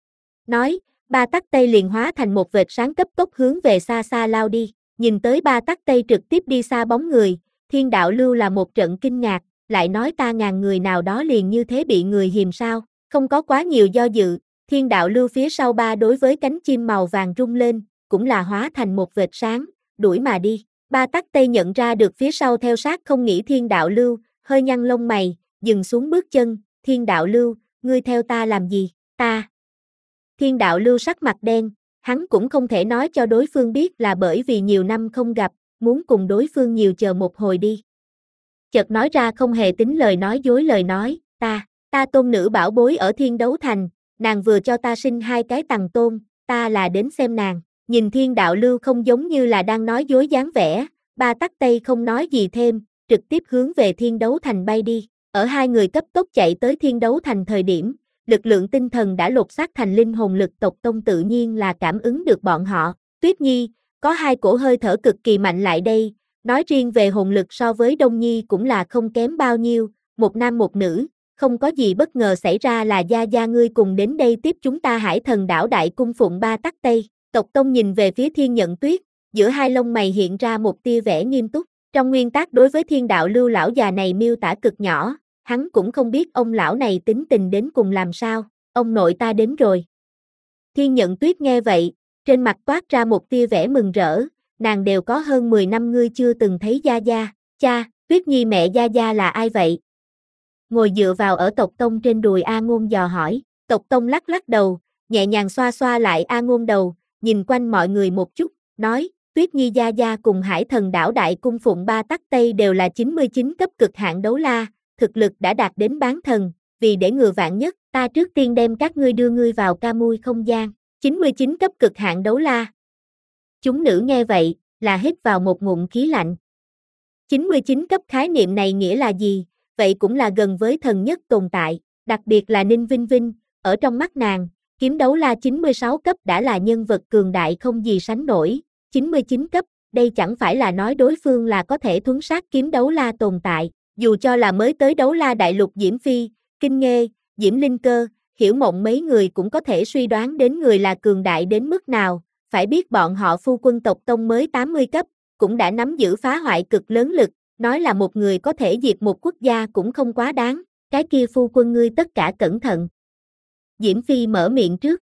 Nói, Ba Tắc Tây liền hóa thành một vệt sáng cấp tốc hướng về xa xa lao đi, nhìn tới Ba Tắc Tây trực tiếp đi xa bóng người, Thiên Đạo Lưu là một trận kinh ngạc, lại nói ta ngàn người nào đó liền như thế bị người hiềm sao, không có quá nhiều do dự, Thiên Đạo Lưu phía sau ba đối với cánh chim màu vàng rung lên, cũng là hóa thành một vệt sáng, đuổi mà đi. Ba Tắc Tây nhận ra được phía sau theo sát không nghĩ Thiên Đạo Lưu, hơi nhăn lông mày, dừng xuống bước chân, Thiên Đạo Lưu, ngươi theo ta làm gì, ta. Thiên Đạo Lưu sắc mặt đen, hắn cũng không thể nói cho đối phương biết là bởi vì nhiều năm không gặp, muốn cùng đối phương nhiều chờ một hồi đi. Chợt nói ra không hề tính lời nói dối lời nói, ta, ta tôn nữ bảo bối ở Thiên Đấu Thành, nàng vừa cho ta sinh hai cái tằng tôn, ta là đến xem nàng. Nhìn Thiên Đạo Lưu không giống như là đang nói dối dáng vẻ, Ba Tắc Tây không nói gì thêm, trực tiếp hướng về Thiên Đấu Thành bay đi. Ở hai người cấp tốc chạy tới Thiên Đấu Thành thời điểm, lực lượng tinh thần đã lột xác thành linh hồn lực tộc tông tự nhiên là cảm ứng được bọn họ. Tuyết Nhi, có hai cổ hơi thở cực kỳ mạnh lại đây, nói riêng về hồn lực so với Đông Nhi cũng là không kém bao nhiêu, một nam một nữ, không có gì bất ngờ xảy ra là gia gia ngươi cùng đến đây tiếp chúng ta Hải Thần đảo đại cung phụng Ba Tắc Tây. Tộc Tông nhìn về phía Thiên Nhận Tuyết, giữa hai lông mày hiện ra một tia vẻ nghiêm túc, trong nguyên tắc đối với Thiên Đạo Lưu lão già này miêu tả cực nhỏ, hắn cũng không biết ông lão này tính tình đến cùng làm sao, ông nội ta đến rồi. Thiên Nhận Tuyết nghe vậy, trên mặt toát ra một tia vẻ mừng rỡ, nàng đều có hơn mười năm ngươi chưa từng thấy gia gia, cha, Tuyết Nhi mẹ gia gia là ai vậy? Ngồi dựa vào ở Tộc Tông trên đùi A Ngôn dò hỏi, Tộc Tông lắc lắc đầu, nhẹ nhàng xoa xoa lại A Ngôn đầu, nhìn quanh mọi người một chút, nói, Tuyết Nhi gia gia cùng Hải Thần đảo đại cung phụng Ba Tắc Tây đều là chín mươi chín cấp cực hạn đấu la, thực lực đã đạt đến bán thần, vì để ngừa vạn nhất, ta trước tiên đem các ngươi đưa ngươi vào ca mui không gian, chín mươi chín cấp cực hạn đấu la. Chúng nữ nghe vậy, là hít vào một ngụm khí lạnh. chín mươi chín cấp khái niệm này nghĩa là gì? Vậy cũng là gần với thần nhất tồn tại, đặc biệt là Ninh Vinh Vinh, ở trong mắt nàng, kiếm đấu la chín mươi sáu cấp đã là nhân vật cường đại không gì sánh nổi, chín mươi chín cấp, đây chẳng phải là nói đối phương là có thể thuấn sát kiếm đấu la tồn tại, dù cho là mới tới đấu la đại lục Diễm Phi, Kinh Nghê, Diễm Linh Cơ, Hiểu Mộng mấy người cũng có thể suy đoán đến người là cường đại đến mức nào, phải biết bọn họ phu quân Tộc Tông mới tám mươi cấp, cũng đã nắm giữ phá hoại cực lớn lực, nói là một người có thể diệt một quốc gia cũng không quá đáng, cái kia phu quân ngươi tất cả cẩn thận. Diễm Phi mở miệng trước.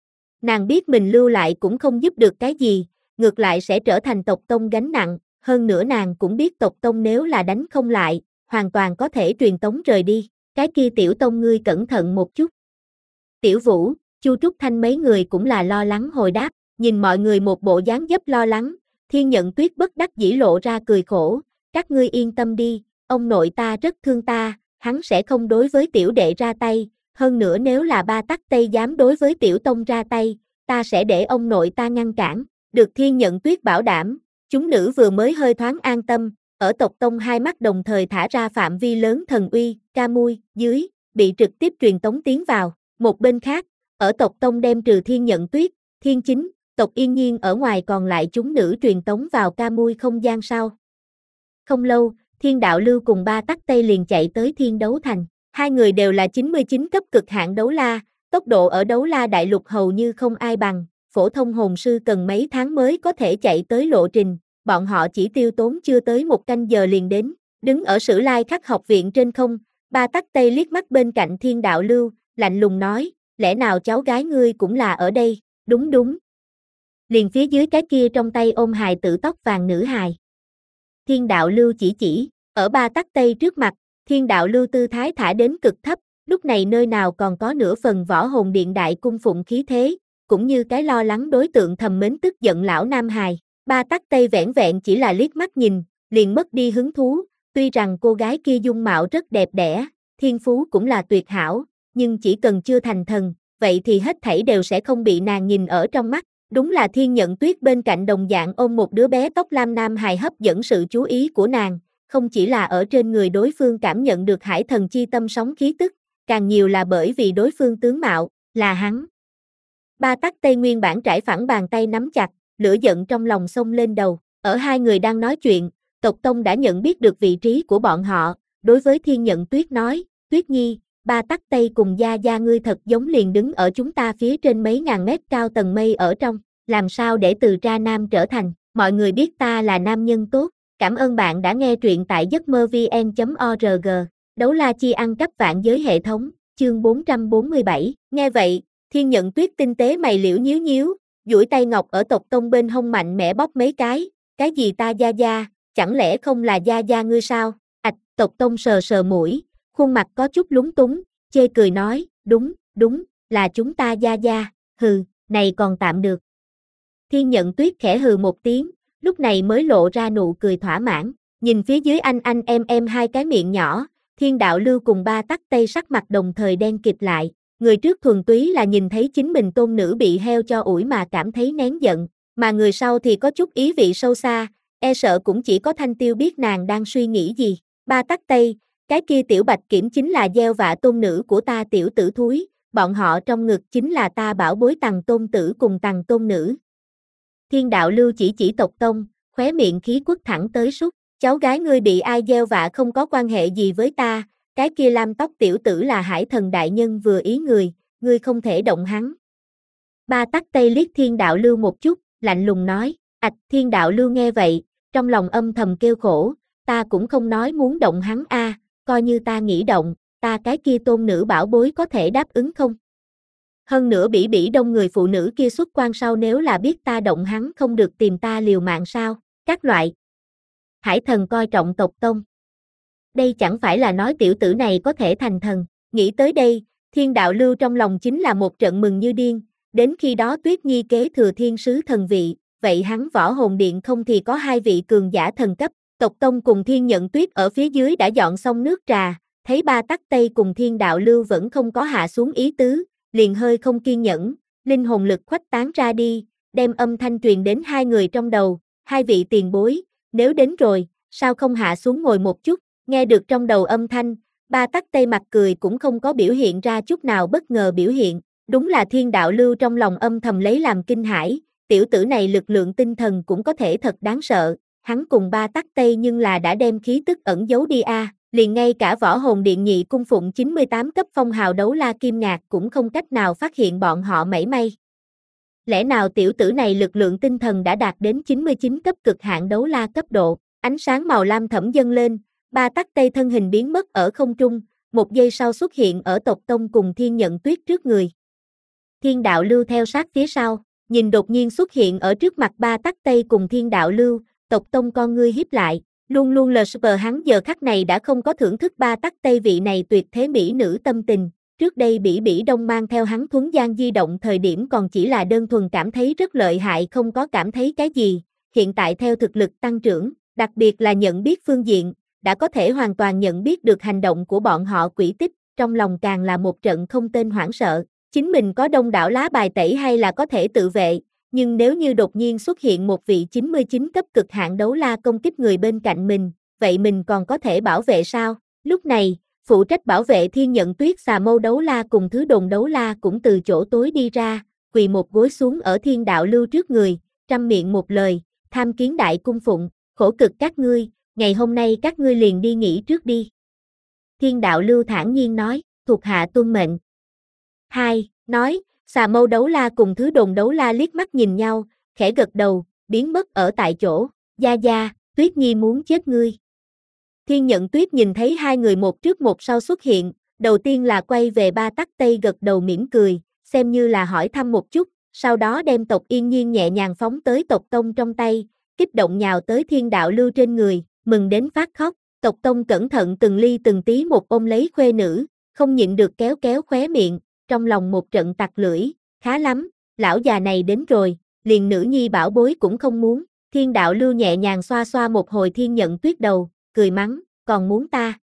Nàng biết mình lưu lại cũng không giúp được cái gì, ngược lại sẽ trở thành Tộc Tông gánh nặng, hơn nữa nàng cũng biết Tộc Tông nếu là đánh không lại, hoàn toàn có thể truyền tống rời đi, cái kia Tiểu Tông ngươi cẩn thận một chút. Tiểu Vũ, Chu Trúc Thanh mấy người cũng là lo lắng hồi đáp, nhìn mọi người một bộ dáng dấp lo lắng, Thiên Nhận Tuyết bất đắc dĩ lộ ra cười khổ, các ngươi yên tâm đi, ông nội ta rất thương ta, hắn sẽ không đối với tiểu đệ ra tay, hơn nữa nếu là Ba Tắc Tây dám đối với Tiểu Tông ra tay, ta sẽ để ông nội ta ngăn cản, được Thiên Nhận Tuyết bảo đảm, chúng nữ vừa mới hơi thoáng an tâm, ở Tộc Tông hai mắt đồng thời thả ra phạm vi lớn thần uy, ca mui, dưới, bị trực tiếp truyền tống tiến vào, một bên khác, ở Tộc Tông đem trừ Thiên Nhận Tuyết, Thiên Chính, tộc Yên Nhiên ở ngoài còn lại chúng nữ truyền tống vào ca mui không gian sau. Không lâu, Thiên Đạo Lưu cùng Ba Tắc Tây liền chạy tới Thiên Đấu Thành. Hai người đều là chín mươi chín cấp cực hạn đấu la, tốc độ ở đấu la đại lục hầu như không ai bằng, phổ thông hồn sư cần mấy tháng mới có thể chạy tới lộ trình, bọn họ chỉ tiêu tốn chưa tới một canh giờ liền đến, đứng ở Sử Lai Khắc học viện trên không, Ba Tắc Tây liếc mắt bên cạnh Thiên Đạo Lưu, lạnh lùng nói, lẽ nào cháu gái ngươi cũng là ở đây, đúng đúng. Liền phía dưới cái kia trong tay ôm hài tử tóc vàng nữ hài. Thiên Đạo Lưu chỉ chỉ, ở Ba Tắc Tây trước mặt, Thiên Đạo Lưu tư thái thả đến cực thấp, lúc này nơi nào còn có nửa phần võ hồn điện đại cung phụng khí thế, cũng như cái lo lắng đối tượng thầm mến tức giận lão nam hài. Ba Tắc Tây vẻn vẹn chỉ là liếc mắt nhìn, liền mất đi hứng thú, tuy rằng cô gái kia dung mạo rất đẹp đẽ, thiên phú cũng là tuyệt hảo, nhưng chỉ cần chưa thành thần, vậy thì hết thảy đều sẽ không bị nàng nhìn ở trong mắt. Đúng là Thiên Nhận Tuyết bên cạnh đồng dạng ôm một đứa bé tóc lam nam hài hấp dẫn sự chú ý của nàng, không chỉ là ở trên người đối phương cảm nhận được hải thần chi tâm sóng khí tức, càng nhiều là bởi vì đối phương tướng mạo, là hắn. Ba Tắc Tây nguyên bản trải phẳng bàn tay nắm chặt, lửa giận trong lòng xông lên đầu, ở hai người đang nói chuyện, tộc Tông đã nhận biết được vị trí của bọn họ, đối với Thiên Nhận Tuyết nói, Tuyết Nhi, Ba Tắc Tây cùng Gia Gia ngươi thật giống liền đứng ở chúng ta phía trên mấy ngàn mét cao tầng mây ở trong, làm sao để từ tra nam trở thành, mọi người biết ta là nam nhân tốt, cảm ơn bạn đã nghe truyện tại giấc mơ vn chấm org, đấu la chi ăn cắp vạn giới hệ thống, chương bốn trăm bốn mươi bảy, nghe vậy, Thiên Nhận Tuyết tinh tế mày liễu nhíu nhíu, duỗi tay ngọc ở tộc Tông bên hông mạnh mẽ bóp mấy cái, cái gì ta Gia Gia, chẳng lẽ không là Gia Gia ngươi sao, ạch, tộc Tông sờ sờ mũi, khuôn mặt có chút lúng túng, chê cười nói, đúng, đúng, là chúng ta Gia Gia, hừ, này còn tạm được. Thiên Nhận Tuyết khẽ hừ một tiếng, lúc này mới lộ ra nụ cười thỏa mãn, nhìn phía dưới anh anh em em hai cái miệng nhỏ, Thiên Đạo Lưu cùng Ba Tắc Tây sắc mặt đồng thời đen kịt lại, người trước thuần túy là nhìn thấy chính mình tôn nữ bị heo cho ủi mà cảm thấy nén giận, mà người sau thì có chút ý vị sâu xa, e sợ cũng chỉ có Thanh Tiêu biết nàng đang suy nghĩ gì. Ba Tắc Tây, cái kia tiểu bạch kiểm chính là gieo vạ tôn nữ của ta tiểu tử thúi, bọn họ trong ngực chính là ta bảo bối Tằng tôn tử cùng Tằng tôn nữ. Thiên Đạo Lưu chỉ chỉ tộc Tông, khóe miệng khí quất thẳng tới sút, cháu gái ngươi bị ai gieo vạ không có quan hệ gì với ta, cái kia lam tóc tiểu tử là hải thần đại nhân vừa ý người, ngươi không thể động hắn. Ba Tắc Tây liếc Thiên Đạo Lưu một chút, lạnh lùng nói, ạch. Thiên Đạo Lưu nghe vậy, trong lòng âm thầm kêu khổ, ta cũng không nói muốn động hắn a, coi như ta nghĩ động, ta cái kia tôn nữ bảo bối có thể đáp ứng không? Hơn nữa bỉ bỉ đông người phụ nữ kia xuất quan sau nếu là biết ta động hắn không được tìm ta liều mạng sao, các loại. Hải thần coi trọng tộc Tông. Đây chẳng phải là nói tiểu tử này có thể thành thần, nghĩ tới đây, Thiên Đạo Lưu trong lòng chính là một trận mừng như điên, đến khi đó Tuyết Nhi kế thừa thiên sứ thần vị, vậy hắn võ hồn điện không thì có hai vị cường giả thần cấp, tộc Tông cùng Thiên Nhận Tuyết ở phía dưới đã dọn xong nước trà, thấy Ba Tắc Tây cùng Thiên Đạo Lưu vẫn không có hạ xuống ý tứ, liền hơi không kiên nhẫn, linh hồn lực khuếch tán ra đi, đem âm thanh truyền đến hai người trong đầu, hai vị tiền bối, nếu đến rồi, sao không hạ xuống ngồi một chút, nghe được trong đầu âm thanh, Ba Tắc Tây mặt cười cũng không có biểu hiện ra chút nào bất ngờ biểu hiện, đúng là Thiên Đạo Lưu trong lòng âm thầm lấy làm kinh hãi, tiểu tử này lực lượng tinh thần cũng có thể thật đáng sợ, hắn cùng Ba Tắc Tây nhưng là đã đem khí tức ẩn giấu đi a, liền ngay cả võ hồn điện nhị cung phụng chín mươi tám cấp phong hào đấu la kim ngạc cũng không cách nào phát hiện bọn họ mảy may. Lẽ nào tiểu tử này lực lượng tinh thần đã đạt đến chín mươi chín cấp cực hạn đấu la cấp độ, ánh sáng màu lam thẫm dâng lên, Ba Tắc Tây thân hình biến mất ở không trung, một giây sau xuất hiện ở tộc Tông cùng Thiên Nhận Tuyết trước người. Thiên Đạo Lưu theo sát phía sau, nhìn đột nhiên xuất hiện ở trước mặt Ba Tắc Tây cùng Thiên Đạo Lưu, tộc Tông con ngươi híp lại, luôn luôn lờ sờ hắn giờ khắc này đã không có thưởng thức Ba Tắc Tây vị này tuyệt thế mỹ nữ tâm tình, trước đây bỉ bỉ đông mang theo hắn thuấn gian di động thời điểm còn chỉ là đơn thuần cảm thấy rất lợi hại không có cảm thấy cái gì, hiện tại theo thực lực tăng trưởng, đặc biệt là nhận biết phương diện, đã có thể hoàn toàn nhận biết được hành động của bọn họ quỷ tích, trong lòng càng là một trận không tên hoảng sợ, chính mình có đông đảo lá bài tẩy hay là có thể tự vệ, nhưng nếu như đột nhiên xuất hiện một vị chín mươi chín cấp cực hạn đấu la công kích người bên cạnh mình, vậy mình còn có thể bảo vệ sao? Lúc này, phụ trách bảo vệ Thiên Nhận Tuyết xà mâu đấu la cùng thứ đồn đấu la cũng từ chỗ tối đi ra, quỳ một gối xuống ở Thiên Đạo Lưu trước người, trăm miệng một lời, tham kiến đại cung phụng, khổ cực các ngươi, ngày hôm nay các ngươi liền đi nghỉ trước đi. Thiên Đạo Lưu thản nhiên nói, thuộc hạ tuân mệnh. Hai, nói, Xà Mâu Đấu La cùng Thứ Đồn Đấu La liếc mắt nhìn nhau, khẽ gật đầu, biến mất ở tại chỗ, gia gia, Tuyết Nhi muốn chết ngươi. Thiên Nhận Tuyết nhìn thấy hai người một trước một sau xuất hiện, đầu tiên là quay về Ba Tắc Tây gật đầu mỉm cười, xem như là hỏi thăm một chút, sau đó đem tộc Yên Nhiên nhẹ nhàng phóng tới tộc Tông trong tay, kích động nhào tới Thiên Đạo Lưu trên người, mừng đến phát khóc, tộc Tông cẩn thận từng ly từng tí một ôm lấy khuê nữ, không nhịn được kéo kéo khóe miệng, trong lòng một trận tặc lưỡi, khá lắm, lão già này đến rồi, liền nữ nhi bảo bối cũng không muốn, Thiên Đạo Lưu nhẹ nhàng xoa xoa một hồi Thiên Nhận Tuyết đầu, cười mắng, còn muốn ta.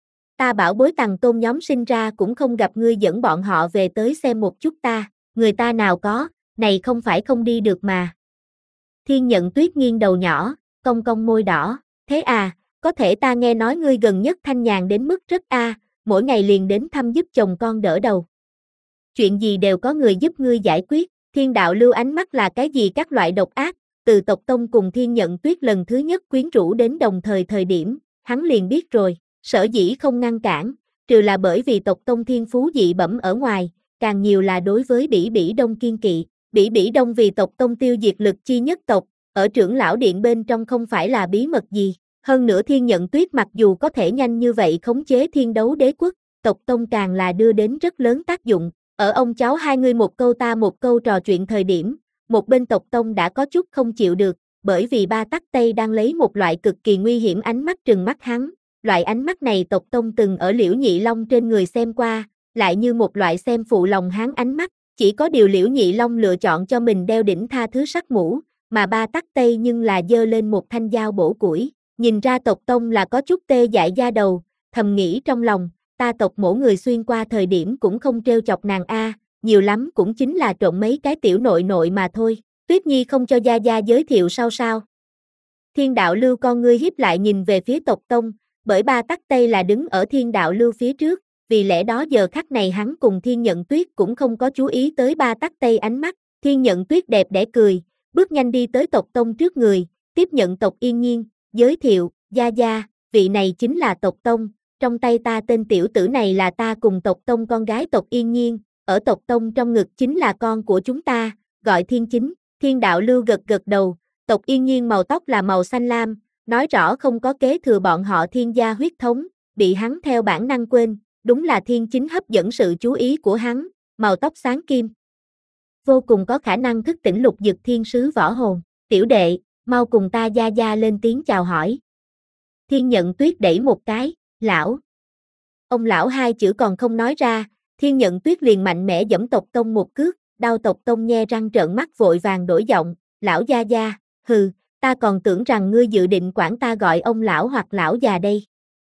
Ta bảo bối Tằng Tôn nhóm sinh ra cũng không gặp ngươi dẫn bọn họ về tới xem một chút ta, người ta nào có, này không phải không đi được mà. Thiên Nhận Tuyết nghiêng đầu nhỏ, cong cong môi đỏ, thế à, có thể ta nghe nói ngươi gần nhất thanh nhàn đến mức rất a, mỗi ngày liền đến thăm giúp chồng con đỡ đầu. Chuyện gì đều có người giúp ngươi giải quyết, Thiên Đạo Lưu ánh mắt là cái gì các loại độc ác, từ tộc Tông cùng Thiên Nhận Tuyết lần thứ nhất quyến rũ đến đồng thời thời điểm, hắn liền biết rồi, sở dĩ không ngăn cản, trừ là bởi vì tộc Tông thiên phú dị bẩm ở ngoài, càng nhiều là đối với Bỉ Bỉ Đông kiên kỵ, Bỉ Bỉ Đông vì tộc Tông tiêu diệt lực chi nhất tộc, ở trưởng lão điện bên trong không phải là bí mật gì, hơn nữa Thiên Nhận Tuyết mặc dù có thể nhanh như vậy khống chế thiên đấu đế quốc, tộc Tông càng là đưa đến rất lớn tác dụng, ở ông cháu hai người một câu ta một câu trò chuyện thời điểm, một bên tộc Tông đã có chút không chịu được, bởi vì Ba Tắc Tây đang lấy một loại cực kỳ nguy hiểm ánh mắt trừng mắt hắn, loại ánh mắt này tộc Tông từng ở Liễu Nhị Long trên người xem qua, lại như một loại xem phụ lòng hắn ánh mắt, chỉ có điều Liễu Nhị Long lựa chọn cho mình đeo đỉnh tha thứ sắc mũ, mà Ba Tắc Tây nhưng là giơ lên một thanh dao bổ củi, nhìn ra tộc Tông là có chút tê dại da đầu, thầm nghĩ trong lòng, ta tộc mỗi người xuyên qua thời điểm cũng không trêu chọc nàng a, nhiều lắm cũng chính là trộn mấy cái tiểu nội nội mà thôi, Tuyết Nhi không cho gia gia giới thiệu sao sao. Thiên Đạo Lưu con ngươi hiếp lại nhìn về phía tộc Tông, bởi Ba Tắc Tây là đứng ở Thiên Đạo Lưu phía trước, vì lẽ đó giờ khắc này hắn cùng Thiên Nhận Tuyết cũng không có chú ý tới Ba Tắc Tây ánh mắt, Thiên Nhận Tuyết đẹp đẽ cười, bước nhanh đi tới tộc Tông trước người, tiếp nhận tộc Yên Nhiên, giới thiệu, gia gia, vị này chính là tộc Tông, trong tay ta tên tiểu tử này là ta cùng tộc Tông con gái tộc Yên Nhiên, ở tộc Tông trong ngực chính là con của chúng ta, gọi Thiên Chính, Thiên Đạo Lưu gật gật đầu, tộc Yên Nhiên màu tóc là màu xanh lam, nói rõ không có kế thừa bọn họ Thiên gia huyết thống, bị hắn theo bản năng quên, đúng là Thiên Chính hấp dẫn sự chú ý của hắn, màu tóc sáng kim. Vô cùng có khả năng thức tỉnh lục dực thiên sứ võ hồn, tiểu đệ, mau cùng ta gia gia lên tiếng chào hỏi. Thiên Nhận Tuyết đẩy một cái, lão. Ông lão hai chữ còn không nói ra, Thiên Nhận Tuyết liền mạnh mẽ giẫm tộc Tông một cước, đau tộc Tông nhe răng trợn mắt vội vàng đổi giọng, lão gia gia, hừ, ta còn tưởng rằng ngươi dự định quản ta gọi ông lão hoặc lão già đây.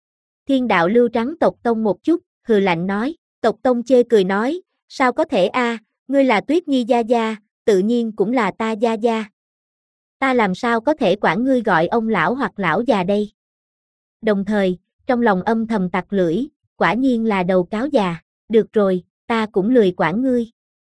Thiên Đạo Lưu trắng tộc Tông một chút, hừ lạnh nói, tộc Tông chê cười nói, sao có thể a, ngươi là Tuyết Nhi gia gia, tự nhiên cũng là ta gia gia. Ta làm sao có thể quản ngươi gọi ông lão hoặc lão già đây. Đồng thời, trong lòng âm thầm tặc lưỡi, quả nhiên là đầu cáo già, được rồi, ta cũng lười quản ngươi.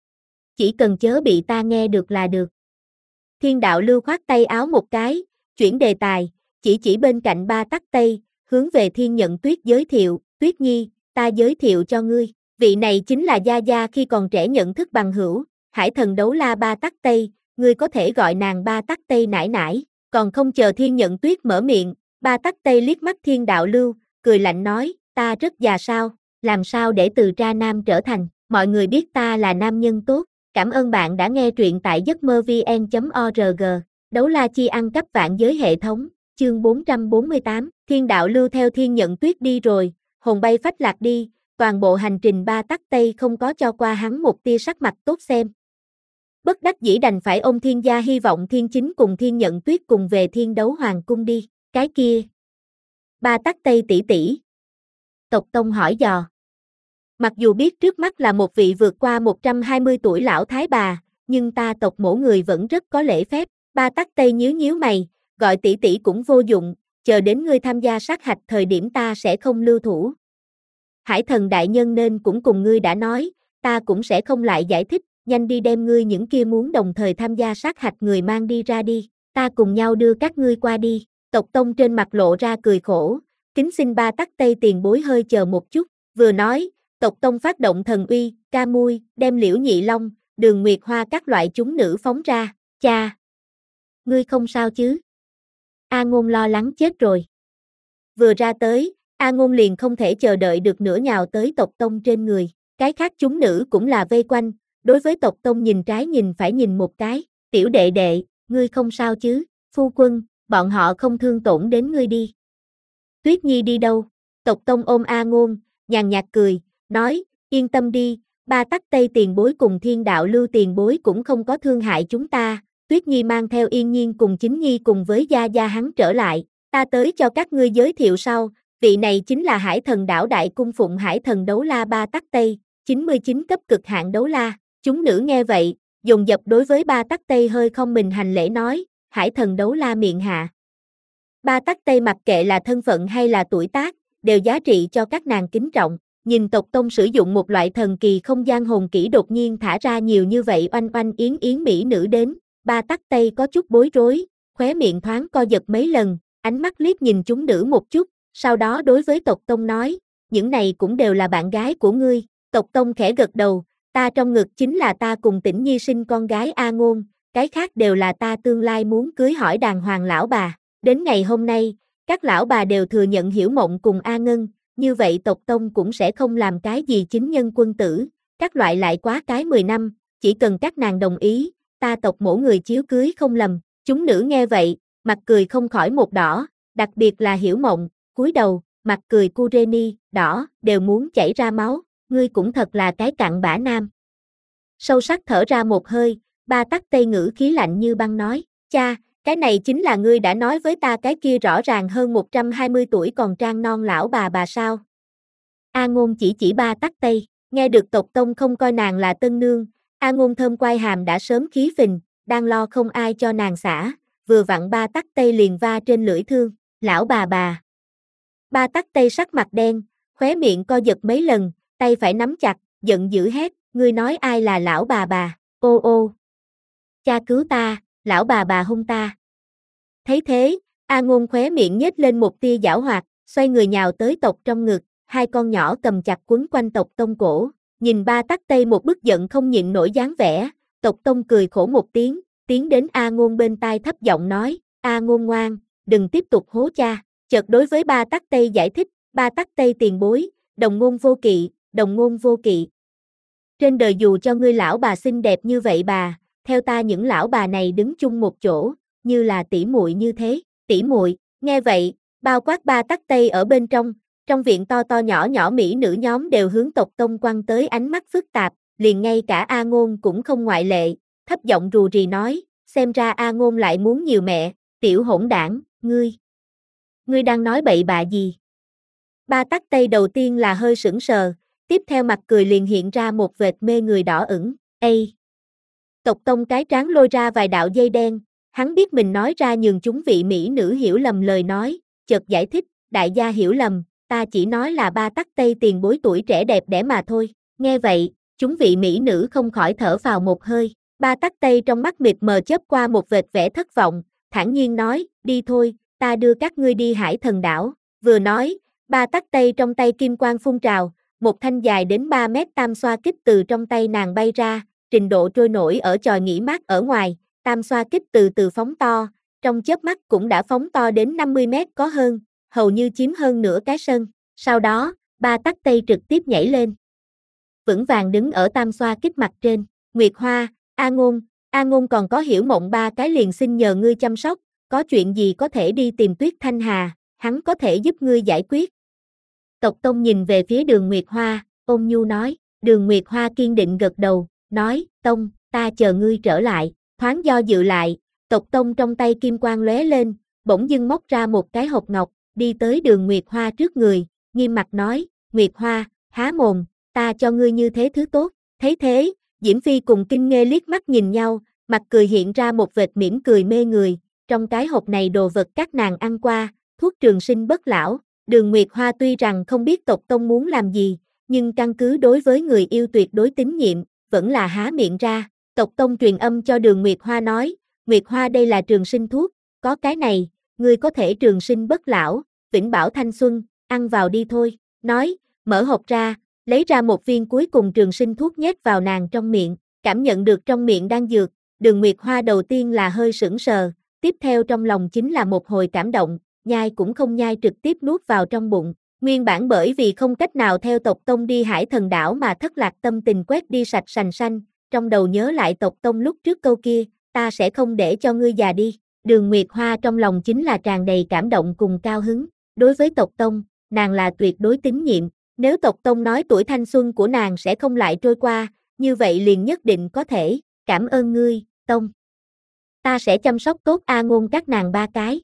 Chỉ cần chớ bị ta nghe được là được. Thiên Đạo Lưu khoát tay áo một cái, chuyển đề tài, chỉ chỉ bên cạnh Ba Tắc Tây, hướng về Thiên Nhận Tuyết giới thiệu, Tuyết Nhi, ta giới thiệu cho ngươi, vị này chính là gia gia khi còn trẻ nhận thức bằng hữu, Hải Thần Đấu La Ba Tắc Tây, ngươi có thể gọi nàng Ba Tắc Tây nải nải, còn không chờ Thiên Nhận Tuyết mở miệng, Ba Tắc Tây liếc mắt Thiên Đạo Lưu, cười lạnh nói, ta rất già sao, làm sao để từ tra nam trở thành, mọi người biết ta là nam nhân tốt, cảm ơn bạn đã nghe truyện tại giấc mơ vn chấm org, Đấu La Chi ăn cắp vạn giới hệ thống, chương bốn trăm bốn mươi tám, Thiên Đạo Lưu theo Thiên Nhận Tuyết đi rồi, hồn bay phách lạc đi, toàn bộ hành trình Ba Tắc Tây không có cho qua hắn một tia sắc mặt tốt xem. Bất đắc dĩ đành phải ôm Thiên gia hy vọng Thiên Chính cùng Thiên Nhận Tuyết cùng về Thiên Đấu Hoàng cung đi, cái kia. Ba Tắc Tây tỷ tỷ. Tộc Tông hỏi dò. Mặc dù biết trước mắt là một vị vượt qua một trăm hai mươi tuổi lão thái bà, nhưng ta tộc mỗi người vẫn rất có lễ phép. Ba Tắc Tây nhíu nhíu mày, gọi tỷ tỷ cũng vô dụng, chờ đến ngươi tham gia sát hạch thời điểm ta sẽ không lưu thủ. Hải Thần đại nhân nên cũng cùng ngươi đã nói, ta cũng sẽ không lại giải thích, nhanh đi đem ngươi những kia muốn đồng thời tham gia sát hạch người mang đi ra đi, ta cùng nhau đưa các ngươi qua đi. Tộc Tông trên mặt lộ ra cười khổ, kính xin Ba Tắc Tây tiền bối hơi chờ một chút, vừa nói, Tộc Tông phát động thần uy, ca mui, đem Liễu Nhị Long, Đường Nguyệt Hoa các loại chúng nữ phóng ra, cha. Ngươi không sao chứ? A Ngôn lo lắng chết rồi. Vừa ra tới, A Ngôn liền không thể chờ đợi được nữa nhào tới Tộc Tông trên người, cái khác chúng nữ cũng là vây quanh, đối với Tộc Tông nhìn trái nhìn phải nhìn một cái, tiểu đệ đệ, ngươi không sao chứ, phu quân, bọn họ không thương tổn đến ngươi đi. Tuyết Nhi đi đâu? Tộc Tông ôm A Ngôn, nhàn nhạt cười, nói, yên tâm đi, Ba Tắc Tây tiền bối cùng Thiên Đạo Lưu tiền bối cũng không có thương hại chúng ta. Tuyết Nhi mang theo Yên Nhiên cùng Chính Nhi cùng với Gia Gia hắn trở lại, ta tới cho các ngươi giới thiệu sau, vị này chính là Hải Thần Đảo Đại Cung phụng Hải Thần Đấu La Ba Tắc Tây, chín mươi chín cấp cực hạn đấu la. Chúng nữ nghe vậy, dồn dập đối với Ba Tắc Tây hơi không mình hành lễ nói, Hải Thần Đấu La miệng hạ. Ba Tắc Tây mặc kệ là thân phận hay là tuổi tác, đều giá trị cho các nàng kính trọng. Nhìn Tộc Tông sử dụng một loại thần kỳ không gian hồn kỹ đột nhiên thả ra nhiều như vậy oanh oanh yến yến mỹ nữ đến, Ba Tắc Tây có chút bối rối, khóe miệng thoáng co giật mấy lần, ánh mắt liếc nhìn chúng nữ một chút, sau đó đối với Tộc Tông nói, những này cũng đều là bạn gái của ngươi. Tộc Tông khẽ gật đầu, ta trong ngực chính là ta cùng Tĩnh Nhi sinh con gái A Ngôn, cái khác đều là ta tương lai muốn cưới hỏi đàng hoàng lão bà. Đến ngày hôm nay, các lão bà đều thừa nhận Hiểu Mộng cùng A Ngân, như vậy Tộc Tông cũng sẽ không làm cái gì chính nhân quân tử, các loại lại quá cái mười năm, chỉ cần các nàng đồng ý, ta Tộc mỗi người chiếu cưới không lầm. Chúng nữ nghe vậy, mặt cười không khỏi một đỏ, đặc biệt là Hiểu Mộng, cúi đầu, mặt cười Kureni, đỏ, đều muốn chảy ra máu, ngươi cũng thật là cái cặn bã nam. Sâu sắc thở ra một hơi, Ba Tắc Tây ngữ khí lạnh như băng nói, cha, cái này chính là ngươi đã nói với ta cái kia rõ ràng hơn một trăm hai mươi tuổi còn trang non lão bà bà sao? A Ngôn chỉ chỉ Ba Tắc Tây, nghe được Tộc Tông không coi nàng là tân nương, A Ngôn thơm quai hàm đã sớm khí phình, đang lo không ai cho nàng xả, vừa vặn Ba Tắc Tây liền va trên lưỡi thương, lão bà bà. Ba Tắc Tây sắc mặt đen, khóe miệng co giật mấy lần, tay phải nắm chặt, giận dữ hét, ngươi nói ai là lão bà bà, ô ô. Cha cứu ta, lão bà bà hung ta. Thấy thế, A Ngôn khóe miệng nhếch lên một tia giảo hoạt, xoay người nhào tới Tộc trong ngực, hai con nhỏ cầm chặt quấn quanh Tộc Tông cổ, nhìn Ba Tắc Tây một bức giận không nhịn nổi dáng vẻ, Tộc Tông cười khổ một tiếng, tiến đến A Ngôn bên tai thấp giọng nói, A Ngôn ngoan, đừng tiếp tục hố cha, chợt đối với Ba Tắc Tây giải thích, Ba Tắc Tây tiền bối, đồng ngôn vô kỵ, đồng ngôn vô kỵ. Trên đời dù cho ngươi lão bà xinh đẹp như vậy bà, theo ta những lão bà này đứng chung một chỗ, như là tỷ muội như thế, tỷ muội. Nghe vậy, bao quát Ba Tắc Tây ở bên trong, trong viện to to nhỏ nhỏ mỹ nữ nhóm đều hướng Tộc Tông quăng tới ánh mắt phức tạp, liền ngay cả A Ngôn cũng không ngoại lệ, thấp giọng rù rì nói, xem ra A Ngôn lại muốn nhiều mẹ, tiểu hỗn đảng, ngươi. Ngươi đang nói bậy bạ gì? Ba Tắc Tây đầu tiên là hơi sững sờ, tiếp theo mặt cười liền hiện ra một vệt mê người đỏ ửng, ây. Tộc Tông cái trán lôi ra vài đạo dây đen, hắn biết mình nói ra nhường chúng vị mỹ nữ hiểu lầm lời nói, chợt giải thích, đại gia hiểu lầm, ta chỉ nói là Ba Tắc Tây tiền bối tuổi trẻ đẹp đẽ mà thôi. Nghe vậy, chúng vị mỹ nữ không khỏi thở phào một hơi, Ba Tắc Tây trong mắt mịt mờ chớp qua một vệt vẻ thất vọng, thản nhiên nói, đi thôi, ta đưa các ngươi đi Hải Thần Đảo. Vừa nói, Ba Tắc Tây trong tay kim quang phun trào, một thanh dài đến ba mét tam xoa kích từ trong tay nàng bay ra, trình độ trôi nổi ở chòi nghỉ mát ở ngoài, tam xoa kích từ từ phóng to, trong chớp mắt cũng đã phóng to đến năm mươi mét có hơn, hầu như chiếm hơn nửa cái sân. Sau đó, Ba Tắc Tây trực tiếp nhảy lên, vững vàng đứng ở tam xoa kích mặt trên. Nguyệt Hoa, A Ngôn, A Ngôn còn có Hiểu Mộng ba cái liền xin nhờ ngươi chăm sóc, có chuyện gì có thể đi tìm Tuyết Thanh Hà, hắn có thể giúp ngươi giải quyết. Tộc Tông nhìn về phía Đường Nguyệt Hoa, ôn nhu nói, Đường Nguyệt Hoa kiên định gật đầu, nói, Tông, ta chờ ngươi trở lại. Thoáng do dự lại, Tộc Tông trong tay kim quang lóe lên, bỗng dưng móc ra một cái hộp ngọc, đi tới Đường Nguyệt Hoa trước người, nghiêm mặt nói, Nguyệt Hoa, há mồm, ta cho ngươi như thế thứ tốt. Thấy thế, Diễm Phi cùng Kinh Nghê liếc mắt nhìn nhau, mặt cười hiện ra một vệt mỉm cười mê người, trong cái hộp này đồ vật các nàng ăn qua, thuốc trường sinh bất lão. Đường Nguyệt Hoa tuy rằng không biết Tộc Tông muốn làm gì, nhưng căn cứ đối với người yêu tuyệt đối tín nhiệm, vẫn là há miệng ra. Tộc Tông truyền âm cho Đường Nguyệt Hoa nói, Nguyệt Hoa đây là trường sinh thuốc, có cái này, ngươi có thể trường sinh bất lão, vĩnh bảo thanh xuân, ăn vào đi thôi. Nói, mở hộp ra, lấy ra một viên cuối cùng trường sinh thuốc nhét vào nàng trong miệng, cảm nhận được trong miệng đang dược, Đường Nguyệt Hoa đầu tiên là hơi sững sờ, tiếp theo trong lòng chính là một hồi cảm động, nhai cũng không nhai trực tiếp nuốt vào trong bụng. Nguyên bản bởi vì không cách nào theo tộc Tông đi Hải Thần đảo mà thất lạc tâm tình quét đi sạch sành sanh, trong đầu nhớ lại tộc Tông lúc trước câu kia, ta sẽ không để cho ngươi già đi. Đường Nguyệt Hoa trong lòng chính là tràn đầy cảm động cùng cao hứng. Đối với tộc Tông, nàng là tuyệt đối tín nhiệm. Nếu tộc Tông nói tuổi thanh xuân của nàng sẽ không lại trôi qua, như vậy liền nhất định có thể. Cảm ơn ngươi, Tông. Ta sẽ chăm sóc tốt A Ngôn các nàng ba cái.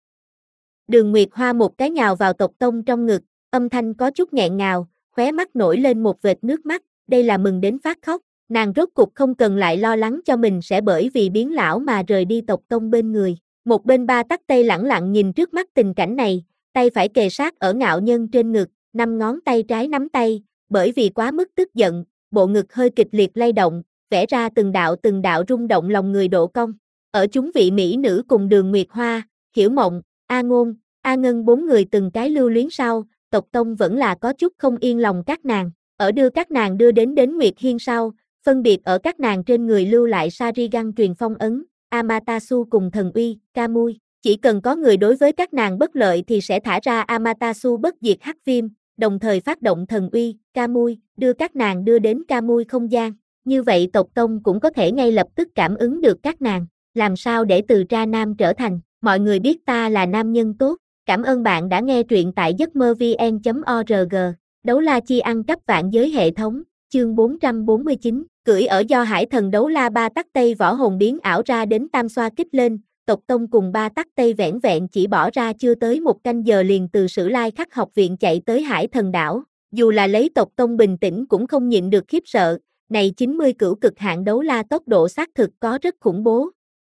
Đường Nguyệt Hoa một cái nhào vào tộc Tông trong ngực, âm thanh có chút nghẹn ngào, khóe mắt nổi lên một vệt nước mắt, đây là mừng đến phát khóc. Nàng rốt cục không cần lại lo lắng cho mình sẽ bởi vì biến lão mà rời đi tộc Tông bên người. Một bên Ba Tắc Tây lẳng lặng nhìn trước mắt tình cảnh này, tay phải kề sát ở Ngạo Nhân trên ngực, năm ngón tay trái nắm tay, bởi vì quá mức tức giận, bộ ngực hơi kịch liệt lay động, vẽ ra từng đạo từng đạo rung động lòng người độ cong. Ở chúng vị mỹ nữ cùng Đường Nguyệt Hoa, Hiểu Mộng, A Ngôn, A Ngân bốn người từng cái lưu luyến sau, tộc Tông vẫn là có chút không yên lòng các nàng. Ở đưa các nàng đưa đến đến Nguyệt Hiên sau, phân biệt ở các nàng trên người lưu lại Sharingan truyền phong ấn, Amaterasu cùng thần uy, Kamui. Chỉ cần có người đối với các nàng bất lợi thì sẽ thả ra Amaterasu bất diệt hắc viêm, đồng thời phát động thần uy, Kamui, đưa các nàng đưa đến Kamui không gian. Như vậy tộc Tông cũng có thể ngay lập tức cảm ứng được các nàng. Làm sao để từ tra nam trở thành, mọi người biết ta là nam nhân tốt. Cảm ơn bạn đã nghe truyện tại giấc mơ vn chấm org. Đấu la chi ăn cắp vạn giới hệ thống, chương bốn trăm bốn mươi chín, cưỡi ở do Hải Thần đấu la Ba Tắc Tây võ hồn biến ảo ra đến tam xoa kích lên, tộc Tông cùng Ba Tắc Tây vẻn vẹn chỉ bỏ ra chưa tới một canh giờ liền từ Sử Lai Khắc học viện chạy tới Hải Thần đảo. Dù là lấy tộc Tông bình tĩnh cũng không nhịn được khiếp sợ, này chín mươi cửu cực hạn đấu la tốc độ xác thực có rất khủng bố.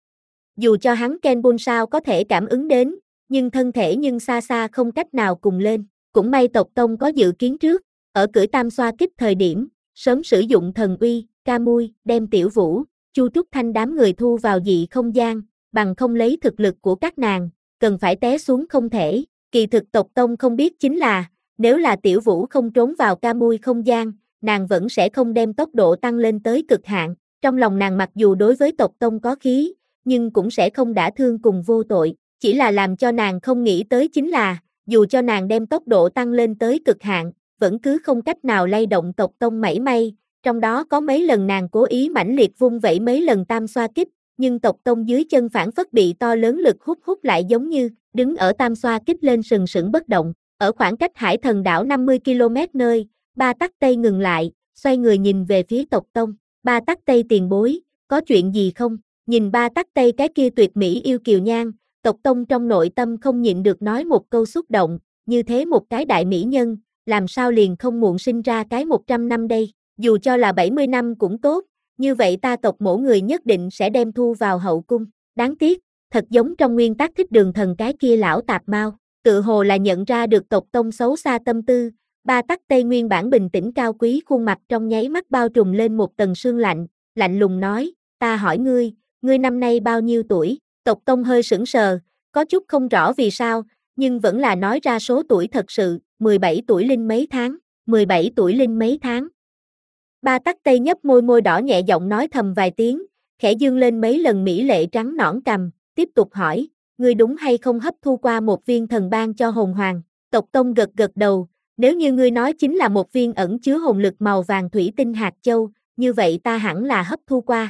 Dù cho hắn Ken Bun sao có thể cảm ứng đến, nhưng thân thể nhưng xa xa không cách nào cùng lên. Cũng may tộc Tông có dự kiến trước, ở cưỡi tam xoa kích thời điểm, sớm sử dụng thần uy, Kamui, đem Tiểu Vũ, Chu Trúc Thanh đám người thu vào dị không gian, bằng không lấy thực lực của các nàng, cần phải té xuống không thể. Kỳ thực tộc Tông không biết chính là, nếu là Tiểu Vũ không trốn vào Kamui không gian, nàng vẫn sẽ không đem tốc độ tăng lên tới cực hạn. Trong lòng nàng mặc dù đối với tộc Tông có khí, nhưng cũng sẽ không đả thương cùng vô tội. Chỉ là làm cho nàng không nghĩ tới chính là, dù cho nàng đem tốc độ tăng lên tới cực hạn, vẫn cứ không cách nào lay động tộc Tông mảy may, trong đó có mấy lần nàng cố ý mãnh liệt vung vẩy mấy lần tam xoa kích, nhưng tộc Tông dưới chân phản phất bị to lớn lực hút hút lại giống như, đứng ở tam xoa kích lên sừng sững bất động, ở khoảng cách Hải Thần đảo năm mươi ki lô mét nơi, Ba Tắc Tây ngừng lại, xoay người nhìn về phía tộc Tông, Ba Tắc Tây tiền bối, có chuyện gì không? Nhìn Ba Tắc Tây cái kia tuyệt mỹ yêu kiều nhan, tộc Tông trong nội tâm không nhịn được nói một câu xúc động, như thế một cái đại mỹ nhân, làm sao liền không muộn sinh ra cái một trăm năm đây, dù cho là bảy mươi năm cũng tốt, như vậy ta tộc mỗi người nhất định sẽ đem thu vào hậu cung. Đáng tiếc, thật giống trong nguyên tắc Thích Đường Thần cái kia lão tạp mau, tự hồ là nhận ra được tộc Tông xấu xa tâm tư, Ba Tắc Tây nguyên bản bình tĩnh cao quý khuôn mặt trong nháy mắt bao trùm lên một tầng sương lạnh, lạnh lùng nói, ta hỏi ngươi, ngươi năm nay bao nhiêu tuổi? Tộc Tông hơi sững sờ, có chút không rõ vì sao, nhưng vẫn là nói ra số tuổi thật sự, mười bảy tuổi linh mấy tháng, mười bảy tuổi linh mấy tháng. Ba Tắc Tây nhấp môi môi đỏ nhẹ giọng nói thầm vài tiếng, khẽ dương lên mấy lần mỹ lệ trắng nõn cằm, tiếp tục hỏi, ngươi đúng hay không hấp thu qua một viên thần ban cho hồn hoàng? Tộc Tông gật gật đầu, nếu như ngươi nói chính là một viên ẩn chứa hồn lực màu vàng thủy tinh hạt châu, như vậy ta hẳn là hấp thu qua.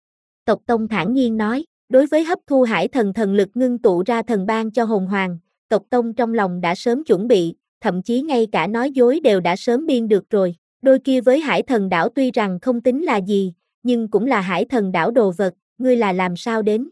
Tộc Tông thản nhiên nói, đối với hấp thu hải thần thần lực ngưng tụ ra thần ban cho hồn hoàng, tộc Tông trong lòng đã sớm chuẩn bị, thậm chí ngay cả nói dối đều đã sớm biên được rồi. Đôi kia với hải thần đảo tuy rằng không tính là gì, nhưng cũng là hải thần đảo đồ vật, ngươi là làm sao đến?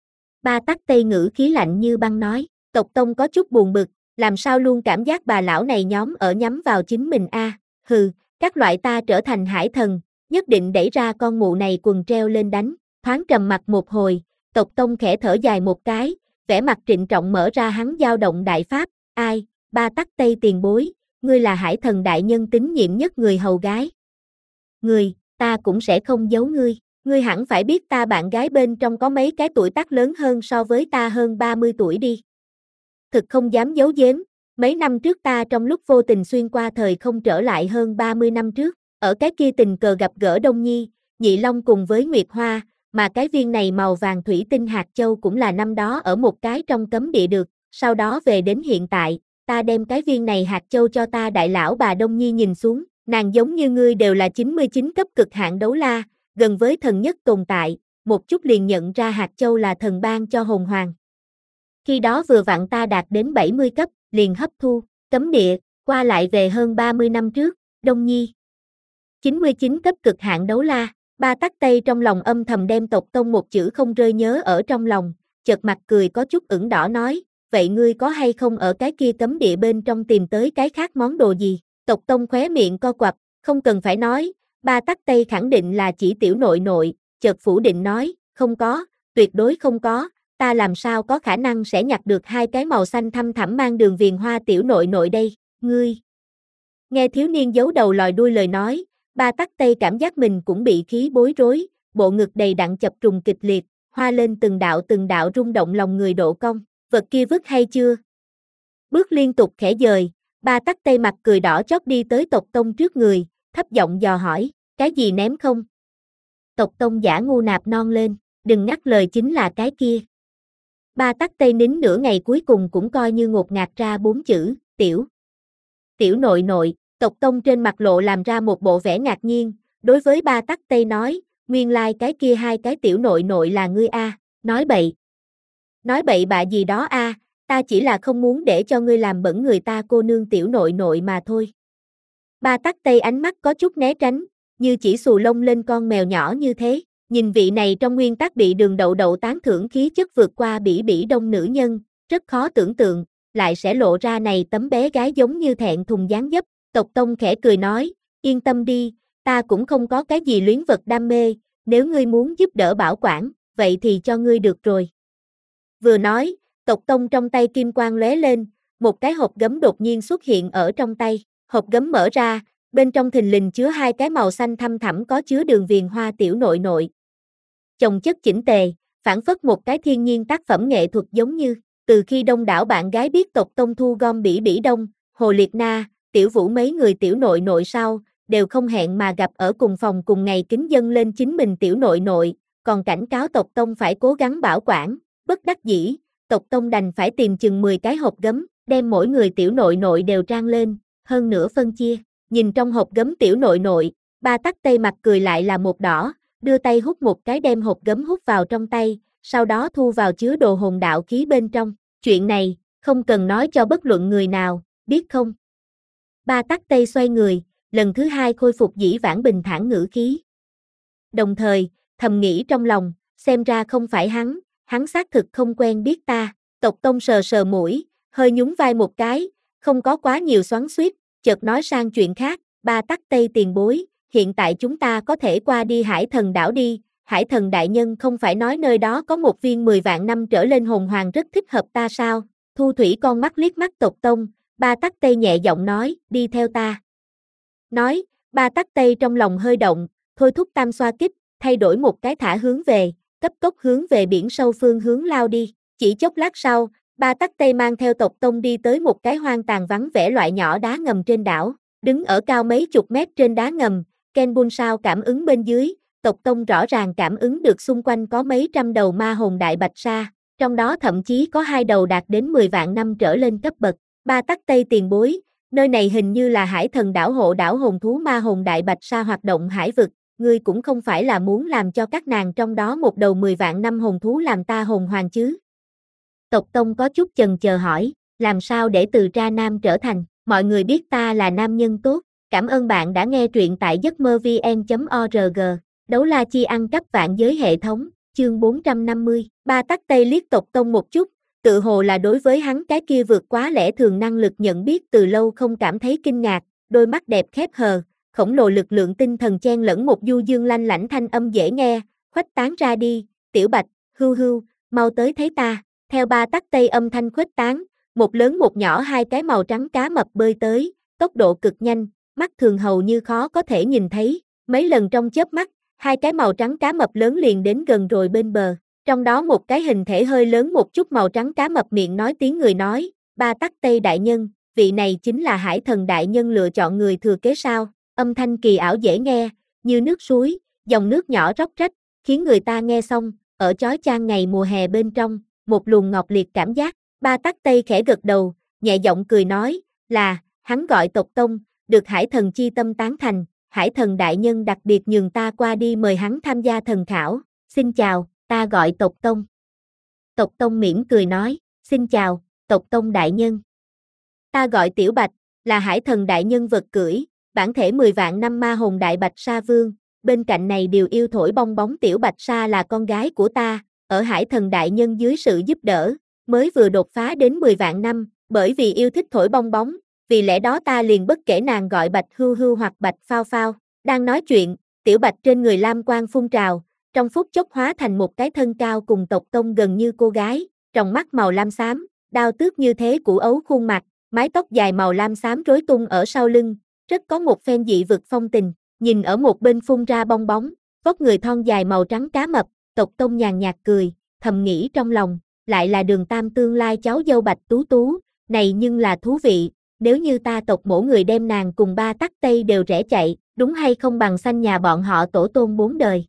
Ba Tắc Tây ngữ khí lạnh như băng nói, tộc Tông có chút buồn bực, làm sao luôn cảm giác bà lão này nhóm ở nhắm vào chính mình a? À, hừ, các loại ta trở thành hải thần, nhất định đẩy ra con mụ này quần treo lên đánh. Thoáng trầm mặt một hồi, tộc Tông khẽ thở dài một cái, vẻ mặt trịnh trọng mở ra hắn dao động đại pháp, ai, Ba Tắc Tây tiền bối, ngươi là hải thần đại nhân tín nhiệm nhất người hầu gái. Người, ta cũng sẽ không giấu ngươi. Ngươi hẳn phải biết ta bạn gái bên trong có mấy cái tuổi tác lớn hơn so với ta hơn ba mươi tuổi đi. Thực không dám giấu giếm, mấy năm trước ta trong lúc vô tình xuyên qua thời không trở lại hơn ba mươi năm trước, ở cái kia tình cờ gặp gỡ Đông Nhi, Nhị Long cùng với Nguyệt Hoa, mà cái viên này màu vàng thủy tinh hạt châu cũng là năm đó ở một cái trong cấm địa được, sau đó về đến hiện tại, ta đem cái viên này hạt châu cho ta đại lão bà Đông Nhi nhìn xuống, nàng giống như ngươi đều là chín mươi chín cấp cực hạn đấu la, gần với thần nhất tồn tại, một chút liền nhận ra hạt châu là thần ban cho hồn hoàng. Khi đó vừa vặn ta đạt đến bảy mươi cấp, liền hấp thu, cấm địa, qua lại về hơn ba mươi năm trước, Đông Nhi. chín mươi chín cấp cực hạn đấu la, Ba Tắc Tây trong lòng âm thầm đem tộc tông một chữ không rơi nhớ ở trong lòng, chợt mặt cười có chút ửng đỏ nói, vậy ngươi có hay không ở cái kia cấm địa bên trong tìm tới cái khác món đồ gì? Tộc tông khóe miệng co quặp, không cần phải nói, Ba Tắc Tây khẳng định là chỉ tiểu nội nội, chợt phủ định nói, không có, tuyệt đối không có, ta làm sao có khả năng sẽ nhặt được hai cái màu xanh thăm thẳm mang đường viền hoa tiểu nội nội đây, ngươi. Nghe thiếu niên giấu đầu lòi đuôi lời nói, Ba Tắc Tây cảm giác mình cũng bị khí bối rối, bộ ngực đầy đặn chập trùng kịch liệt, hoa lên từng đạo từng đạo rung động lòng người độ cong, vật kia vứt hay chưa? Bước liên tục khẽ dời, Ba Tắc Tây mặt cười đỏ chót đi tới tộc tông trước người, thấp giọng dò hỏi, cái gì ném không? Tộc tông giả ngu nạp non lên, đừng ngắt lời chính là cái kia. Ba Tắc Tây nín nửa ngày cuối cùng cũng coi như ngột ngạt ra bốn chữ, tiểu. Tiểu nội nội, tộc tông trên mặt lộ làm ra một bộ vẻ ngạc nhiên, đối với Ba Tắc Tây nói, nguyên lai like cái kia hai cái tiểu nội nội là ngươi a, nói bậy. Nói bậy bạ gì đó a, à, ta chỉ là không muốn để cho ngươi làm bẩn người ta cô nương tiểu nội nội mà thôi. Ba Tắc Tây ánh mắt có chút né tránh, như chỉ xù lông lên con mèo nhỏ như thế, nhìn vị này trong nguyên tắc bị đường đậu đậu tán thưởng khí chất vượt qua bỉ bỉ đông nữ nhân, rất khó tưởng tượng, lại sẽ lộ ra này tấm bé gái giống như thẹn thùng dáng dấp, tộc tông khẽ cười nói, yên tâm đi, ta cũng không có cái gì luyến vật đam mê, nếu ngươi muốn giúp đỡ bảo quản, vậy thì cho ngươi được rồi. Vừa nói, tộc tông trong tay kim quang lóe lên, một cái hộp gấm đột nhiên xuất hiện ở trong tay, hộp gấm mở ra, bên trong thình lình chứa hai cái màu xanh thăm thẳm có chứa đường viền hoa tiểu nội nội. Chồng chất chỉnh tề, phản phất một cái thiên nhiên tác phẩm nghệ thuật giống như, từ khi đông đảo bạn gái biết tộc tông thu gom bỉ bỉ đông, Hồ Liệt Na, Tiểu Vũ mấy người tiểu nội nội sau, đều không hẹn mà gặp ở cùng phòng cùng ngày kính dâng lên chính mình tiểu nội nội, còn cảnh cáo tộc tông phải cố gắng bảo quản, bất đắc dĩ, tộc tông đành phải tìm chừng mười cái hộp gấm, đem mỗi người tiểu nội nội đều trang lên, hơn nữa phân chia, nhìn trong hộp gấm tiểu nội nội, Ba Tắc Tây mặt cười lại là một đỏ, đưa tay hút một cái đem hộp gấm hút vào trong tay, sau đó thu vào chứa đồ hồn đạo khí bên trong, chuyện này, không cần nói cho bất luận người nào, biết không? Ba Tắc Tây xoay người, lần thứ hai khôi phục dĩ vãng bình thản ngữ khí. Đồng thời, thầm nghĩ trong lòng, xem ra không phải hắn, hắn xác thực không quen biết ta, tộc tông sờ sờ mũi, hơi nhún vai một cái, không có quá nhiều xoắn xuýt, chợt nói sang chuyện khác, Ba Tắc Tây tiền bối, hiện tại chúng ta có thể qua đi Hải Thần đảo đi, Hải Thần đại nhân không phải nói nơi đó có một viên mười vạn năm trở lên hồn hoàng rất thích hợp ta sao? Thu Thủy con mắt liếc mắt tộc tông, Ba Tắc Tây nhẹ giọng nói, đi theo ta. Nói, Ba Tắc Tây trong lòng hơi động, thôi thúc tam xoa kích, thay đổi một cái thả hướng về, cấp tốc hướng về biển sâu phương hướng lao đi. Chỉ chốc lát sau, Ba Tắc Tây mang theo tộc tông đi tới một cái hoang tàn vắng vẻ loại nhỏ đá ngầm trên đảo, đứng ở cao mấy chục mét trên đá ngầm, Ken Bun sao cảm ứng bên dưới, tộc tông rõ ràng cảm ứng được xung quanh có mấy trăm đầu ma hồn đại bạch sa, trong đó thậm chí có hai đầu đạt đến mười vạn năm trở lên cấp bậc. Ba Tắc Tây tiền bối, nơi này hình như là Hải Thần đảo hộ đảo hồn thú ma hồn đại bạch sa hoạt động hải vực, ngươi cũng không phải là muốn làm cho các nàng trong đó một đầu mười vạn năm hồn thú làm ta hồn hoàng chứ? Tộc tông có chút chần chờ hỏi, làm sao để từ tra nam trở thành, mọi người biết ta là nam nhân tốt, cảm ơn bạn đã nghe truyện tại giấc mơ vn chấm org, đấu la chi ăn cắp vạn giới hệ thống, chương bốn trăm năm mươi, Ba Tắc Tây liếc tộc tông một chút, tự hồ là đối với hắn cái kia vượt quá lẽ thường năng lực nhận biết từ lâu không cảm thấy kinh ngạc, đôi mắt đẹp khép hờ, khổng lồ lực lượng tinh thần chen lẫn một du dương lanh lảnh thanh âm dễ nghe, khuếch tán ra đi, tiểu bạch, hưu hưu, mau tới thấy ta, theo Ba Tắc Tây âm thanh khuếch tán, một lớn một nhỏ hai cái màu trắng cá mập bơi tới, tốc độ cực nhanh, mắt thường hầu như khó có thể nhìn thấy, Mấy lần trong chớp mắt, hai cái màu trắng cá mập lớn liền đến gần rồi bên bờ. Trong đó một cái hình thể hơi lớn một chút màu trắng cá mập miệng nói tiếng người nói, Ba Tắc Tây đại nhân, vị này chính là Hải Thần đại nhân lựa chọn người thừa kế sao? Âm thanh kỳ ảo dễ nghe, như nước suối, dòng nước nhỏ róc rách, khiến người ta nghe xong, ở chói chang ngày mùa hè bên trong, một luồng ngọt liệt cảm giác. Ba Tắc Tây khẽ gật đầu, nhẹ giọng cười nói, là, hắn gọi tộc tông, được Hải Thần chi tâm tán thành, Hải Thần đại nhân đặc biệt nhường ta qua đi mời hắn tham gia thần khảo. Xin chào, ta gọi tộc tông. Tộc tông mỉm cười nói, xin chào, tộc tông đại nhân. Ta gọi Tiểu Bạch, là Hải Thần đại nhân vật cưỡi, bản thể mười vạn năm ma hồn đại Bạch Sa Vương, bên cạnh này điều yêu thổi bong bóng Tiểu Bạch Sa là con gái của ta, ở Hải Thần đại nhân dưới sự giúp đỡ, mới vừa đột phá đến mười vạn năm, bởi vì yêu thích thổi bong bóng, vì lẽ đó ta liền bất kể nàng gọi Bạch Hưu Hưu hoặc Bạch Phao Phao. Đang nói chuyện, Tiểu Bạch trên người lam quang phun trào, trong phút chốc hóa thành một cái thân cao cùng tộc tông gần như cô gái, tròng mắt màu lam xám, đao tước như thế củ ấu khuôn mặt, mái tóc dài màu lam xám rối tung ở sau lưng, rất có một phen dị vực phong tình. Nhìn ở một bên phun ra bong bóng, vóc người thon dài màu trắng cá mập, tộc tông nhàn nhạt cười, thầm nghĩ trong lòng, lại là Đường Tam tương lai cháu dâu Bạch Tú Tú, này nhưng là thú vị, nếu như ta tộc mỗi người đem nàng cùng Ba Tắc Tây đều rẽ chạy, đúng hay không bằng sanh nhà bọn họ tổ tôn bốn đời.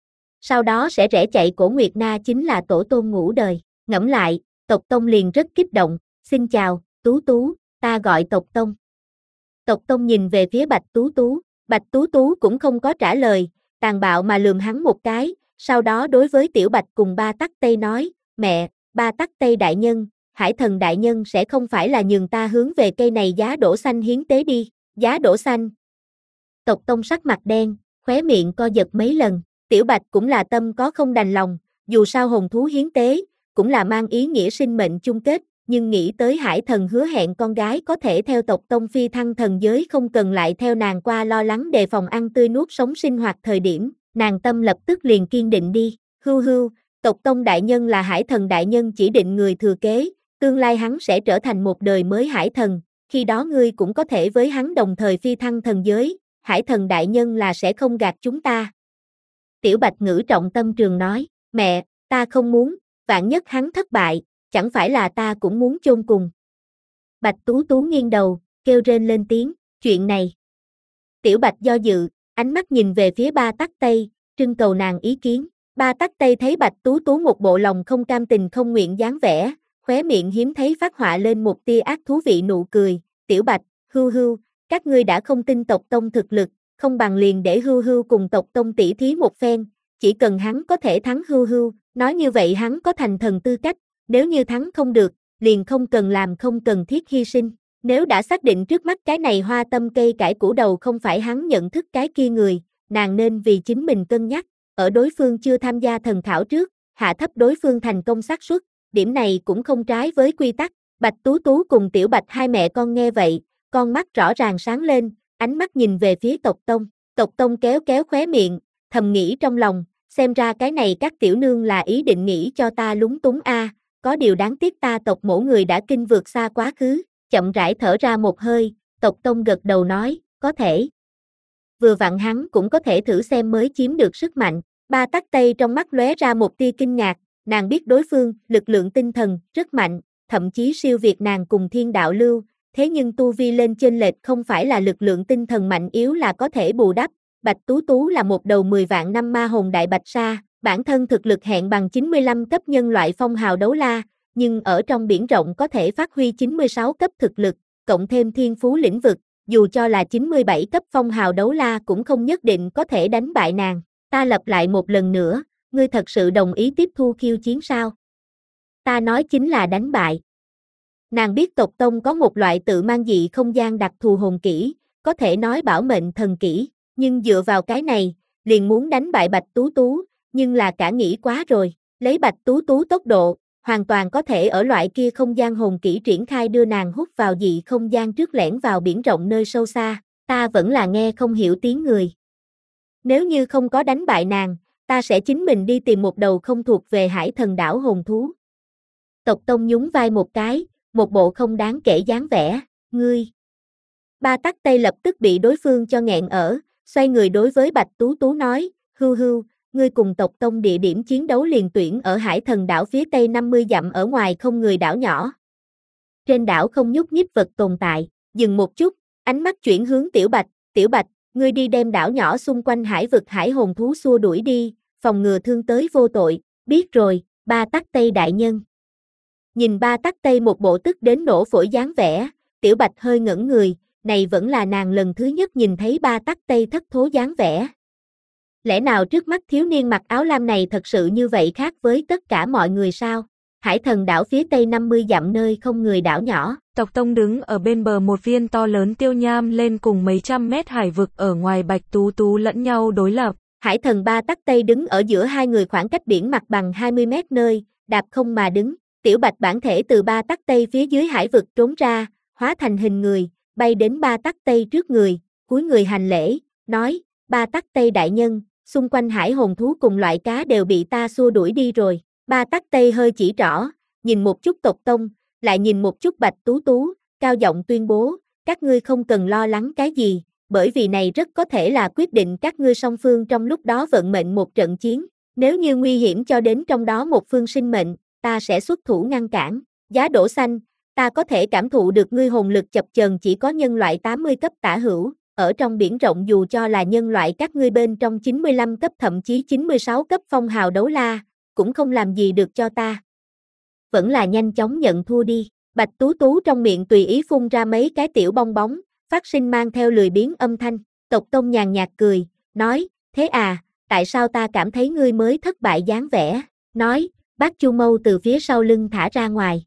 Sau đó sẽ rẽ chạy Cổ Nguyệt Na chính là tổ tôn ngũ đời. Ngẫm lại, tộc tông liền rất kích động, xin chào, Tú Tú, ta gọi tộc tông. Tộc tông nhìn về phía Bạch Tú Tú, Bạch Tú Tú cũng không có trả lời, tàn bạo mà lườm hắn một cái, sau đó đối với Tiểu Bạch cùng Ba Tắc Tây nói, mẹ, Ba Tắc Tây đại nhân, Hải Thần đại nhân sẽ không phải là nhường ta hướng về cây này giá đỗ xanh hiến tế đi, giá đỗ xanh. Tộc tông sắc mặt đen, khóe miệng co giật mấy lần, Tiểu Bạch cũng là tâm có không đành lòng, dù sao hồn thú hiến tế, cũng là mang ý nghĩa sinh mệnh chung kết, nhưng nghĩ tới Hải Thần hứa hẹn con gái có thể theo tộc tông phi thăng thần giới không cần lại theo nàng qua lo lắng đề phòng ăn tươi nuốt sống sinh hoạt thời điểm, nàng tâm lập tức liền kiên định đi, hưu hưu, tộc tông đại nhân là Hải Thần đại nhân chỉ định người thừa kế, tương lai hắn sẽ trở thành một đời mới Hải Thần, khi đó ngươi cũng có thể với hắn đồng thời phi thăng thần giới, Hải Thần đại nhân là sẽ không gạt chúng ta. Tiểu Bạch ngữ trọng tâm trường nói, mẹ, ta không muốn, vạn nhất hắn thất bại, chẳng phải là ta cũng muốn chôn cùng. Bạch Tú Tú nghiêng đầu, kêu rên lên tiếng, chuyện này. Tiểu Bạch do dự, ánh mắt nhìn về phía Ba Tắc Tây, trưng cầu nàng ý kiến. Ba Tắc Tây thấy Bạch Tú Tú một bộ lòng không cam tình không nguyện dáng vẻ, khóe miệng hiếm thấy phát họa lên một tia ác thú vị nụ cười, Tiểu Bạch, hưu hưu, các ngươi đã không tin tộc tông thực lực, không bằng liền để hưu hưu cùng tộc tông tỉ thí một phen, chỉ cần hắn có thể thắng hưu hưu, nói như vậy hắn có thành thần tư cách, nếu như thắng không được, liền không cần làm không cần thiết hy sinh, nếu đã xác định trước mắt cái này hoa tâm cây cải củ đầu không phải hắn nhận thức cái kia người, nàng nên vì chính mình cân nhắc, ở đối phương chưa tham gia thần khảo trước, hạ thấp đối phương thành công xác suất, điểm này cũng không trái với quy tắc. Bạch Tú Tú cùng Tiểu Bạch hai mẹ con nghe vậy, con mắt rõ ràng sáng lên, ánh mắt nhìn về phía tộc tông, tộc tông kéo kéo khóe miệng, thầm nghĩ trong lòng, xem ra cái này các tiểu nương là ý định nghĩ cho ta lúng túng a, à, có điều đáng tiếc ta tộc mỗi người đã kinh vượt xa quá khứ, chậm rãi thở ra một hơi, tộc tông gật đầu nói, có thể. Vừa vặn hắn cũng có thể thử xem mới chiếm được sức mạnh, Ba Tắc Tây trong mắt lóe ra một tia kinh ngạc, nàng biết đối phương, lực lượng tinh thần, rất mạnh, thậm chí siêu việt nàng cùng Thiên Đạo Lưu, thế nhưng tu vi lên chênh lệch không phải là lực lượng tinh thần mạnh yếu là có thể bù đắp. Bạch Tú Tú là một đầu mười vạn năm ma hồn đại bạch sa, bản thân thực lực hẹn bằng chín mươi lăm cấp nhân loại phong hào đấu la, nhưng ở trong biển rộng có thể phát huy chín mươi sáu cấp thực lực, cộng thêm thiên phú lĩnh vực, dù cho là chín mươi bảy cấp phong hào đấu la cũng không nhất định có thể đánh bại nàng. Ta lặp lại một lần nữa, ngươi thật sự đồng ý tiếp thu khiêu chiến sao? Ta nói chính là đánh bại. Nàng biết tộc tông có một loại tự mang dị không gian đặc thù hồn kỹ, có thể nói bảo mệnh thần kỹ, nhưng dựa vào cái này, liền muốn đánh bại Bạch Tú Tú, nhưng là cả nghĩ quá rồi, lấy Bạch Tú Tú tốc độ, hoàn toàn có thể ở loại kia không gian hồn kỹ triển khai đưa nàng hút vào dị không gian trước lẻn vào biển rộng nơi sâu xa, ta vẫn là nghe không hiểu tiếng người. Nếu như không có đánh bại nàng, ta sẽ chính mình đi tìm một đầu không thuộc về Hải Thần đảo hồn thú. Tộc tông nhún vai một cái, một bộ không đáng kể dáng vẻ, ngươi. Ba Tắc Tây lập tức bị đối phương cho nghẹn ở, xoay người đối với Bạch Tú Tú nói, hưu hưu, ngươi cùng tộc tông địa điểm chiến đấu liền tuyển ở Hải Thần đảo phía tây năm mươi dặm ở ngoài không người đảo nhỏ. Trên đảo không nhúc nhích vật tồn tại, dừng một chút, ánh mắt chuyển hướng Tiểu Bạch, Tiểu Bạch, ngươi đi đem đảo nhỏ xung quanh hải vực hải hồn thú xua đuổi đi, phòng ngừa thương tới vô tội, biết rồi, Ba Tắc Tây đại nhân. Nhìn Ba Tắc Tây một bộ tức đến nổ phổi dáng vẻ, Tiểu Bạch hơi ngẩn người, này vẫn là nàng lần thứ nhất nhìn thấy Ba Tắc Tây thất thố dáng vẻ. Lẽ nào trước mắt thiếu niên mặc áo lam này thật sự như vậy khác với tất cả mọi người sao? Hải Thần đảo phía tây năm mươi dặm nơi không người đảo nhỏ. Tộc Tông đứng ở bên bờ một viên to lớn tiêu nham lên cùng mấy trăm mét hải vực ở ngoài Bạch Tú Tú lẫn nhau đối lập. Hải Thần Ba Tắc Tây đứng ở giữa hai người khoảng cách biển mặt bằng hai mươi mét nơi, đạp không mà đứng. Tiểu Bạch bản thể từ Ba Tắc Tây phía dưới hải vực trốn ra, hóa thành hình người, bay đến Ba Tắc Tây trước người, cúi người hành lễ, nói, Ba Tắc Tây đại nhân, xung quanh hải hồn thú cùng loại cá đều bị ta xua đuổi đi rồi. Ba Tắc Tây hơi chỉ trỏ, nhìn một chút tộc tông, lại nhìn một chút Bạch Tú Tú, cao giọng tuyên bố, các ngươi không cần lo lắng cái gì, bởi vì này rất có thể là quyết định các ngươi song phương trong lúc đó vận mệnh một trận chiến, nếu như nguy hiểm cho đến trong đó một phương sinh mệnh, ta sẽ xuất thủ ngăn cản. Giá đỗ xanh, ta có thể cảm thụ được ngươi hồn lực chập chờn chỉ có nhân loại tám mươi cấp tả hữu, ở trong biển rộng dù cho là nhân loại các ngươi bên trong chín mươi lăm cấp thậm chí chín mươi sáu cấp phong hào đấu la, cũng không làm gì được cho ta. Vẫn là nhanh chóng nhận thua đi. Bạch Tú Tú trong miệng tùy ý phun ra mấy cái tiểu bong bóng, phát sinh mang theo lười biếng âm thanh. Tộc Tông nhàn nhạt cười, nói, thế à, tại sao ta cảm thấy ngươi mới thất bại dáng vẻ, nói, Bác Chu Mâu từ phía sau lưng thả ra ngoài.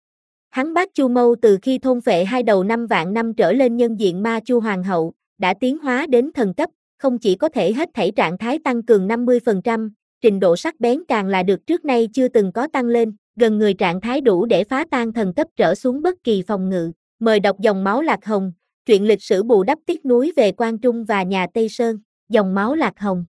Hắn Bác Chu Mâu từ khi thôn phệ hai đầu năm vạn năm trở lên nhân diện ma Chu Hoàng hậu, đã tiến hóa đến thần cấp, không chỉ có thể hết thảy trạng thái tăng cường năm mươi phần trăm, trình độ sắc bén càng là được trước nay chưa từng có tăng lên, gần người trạng thái đủ để phá tan thần cấp trở xuống bất kỳ phòng ngự. Mời đọc Dòng máu Lạc Hồng, truyện lịch sử bù đắp tiếc núi về Quan Trung và nhà Tây Sơn. Dòng máu Lạc Hồng.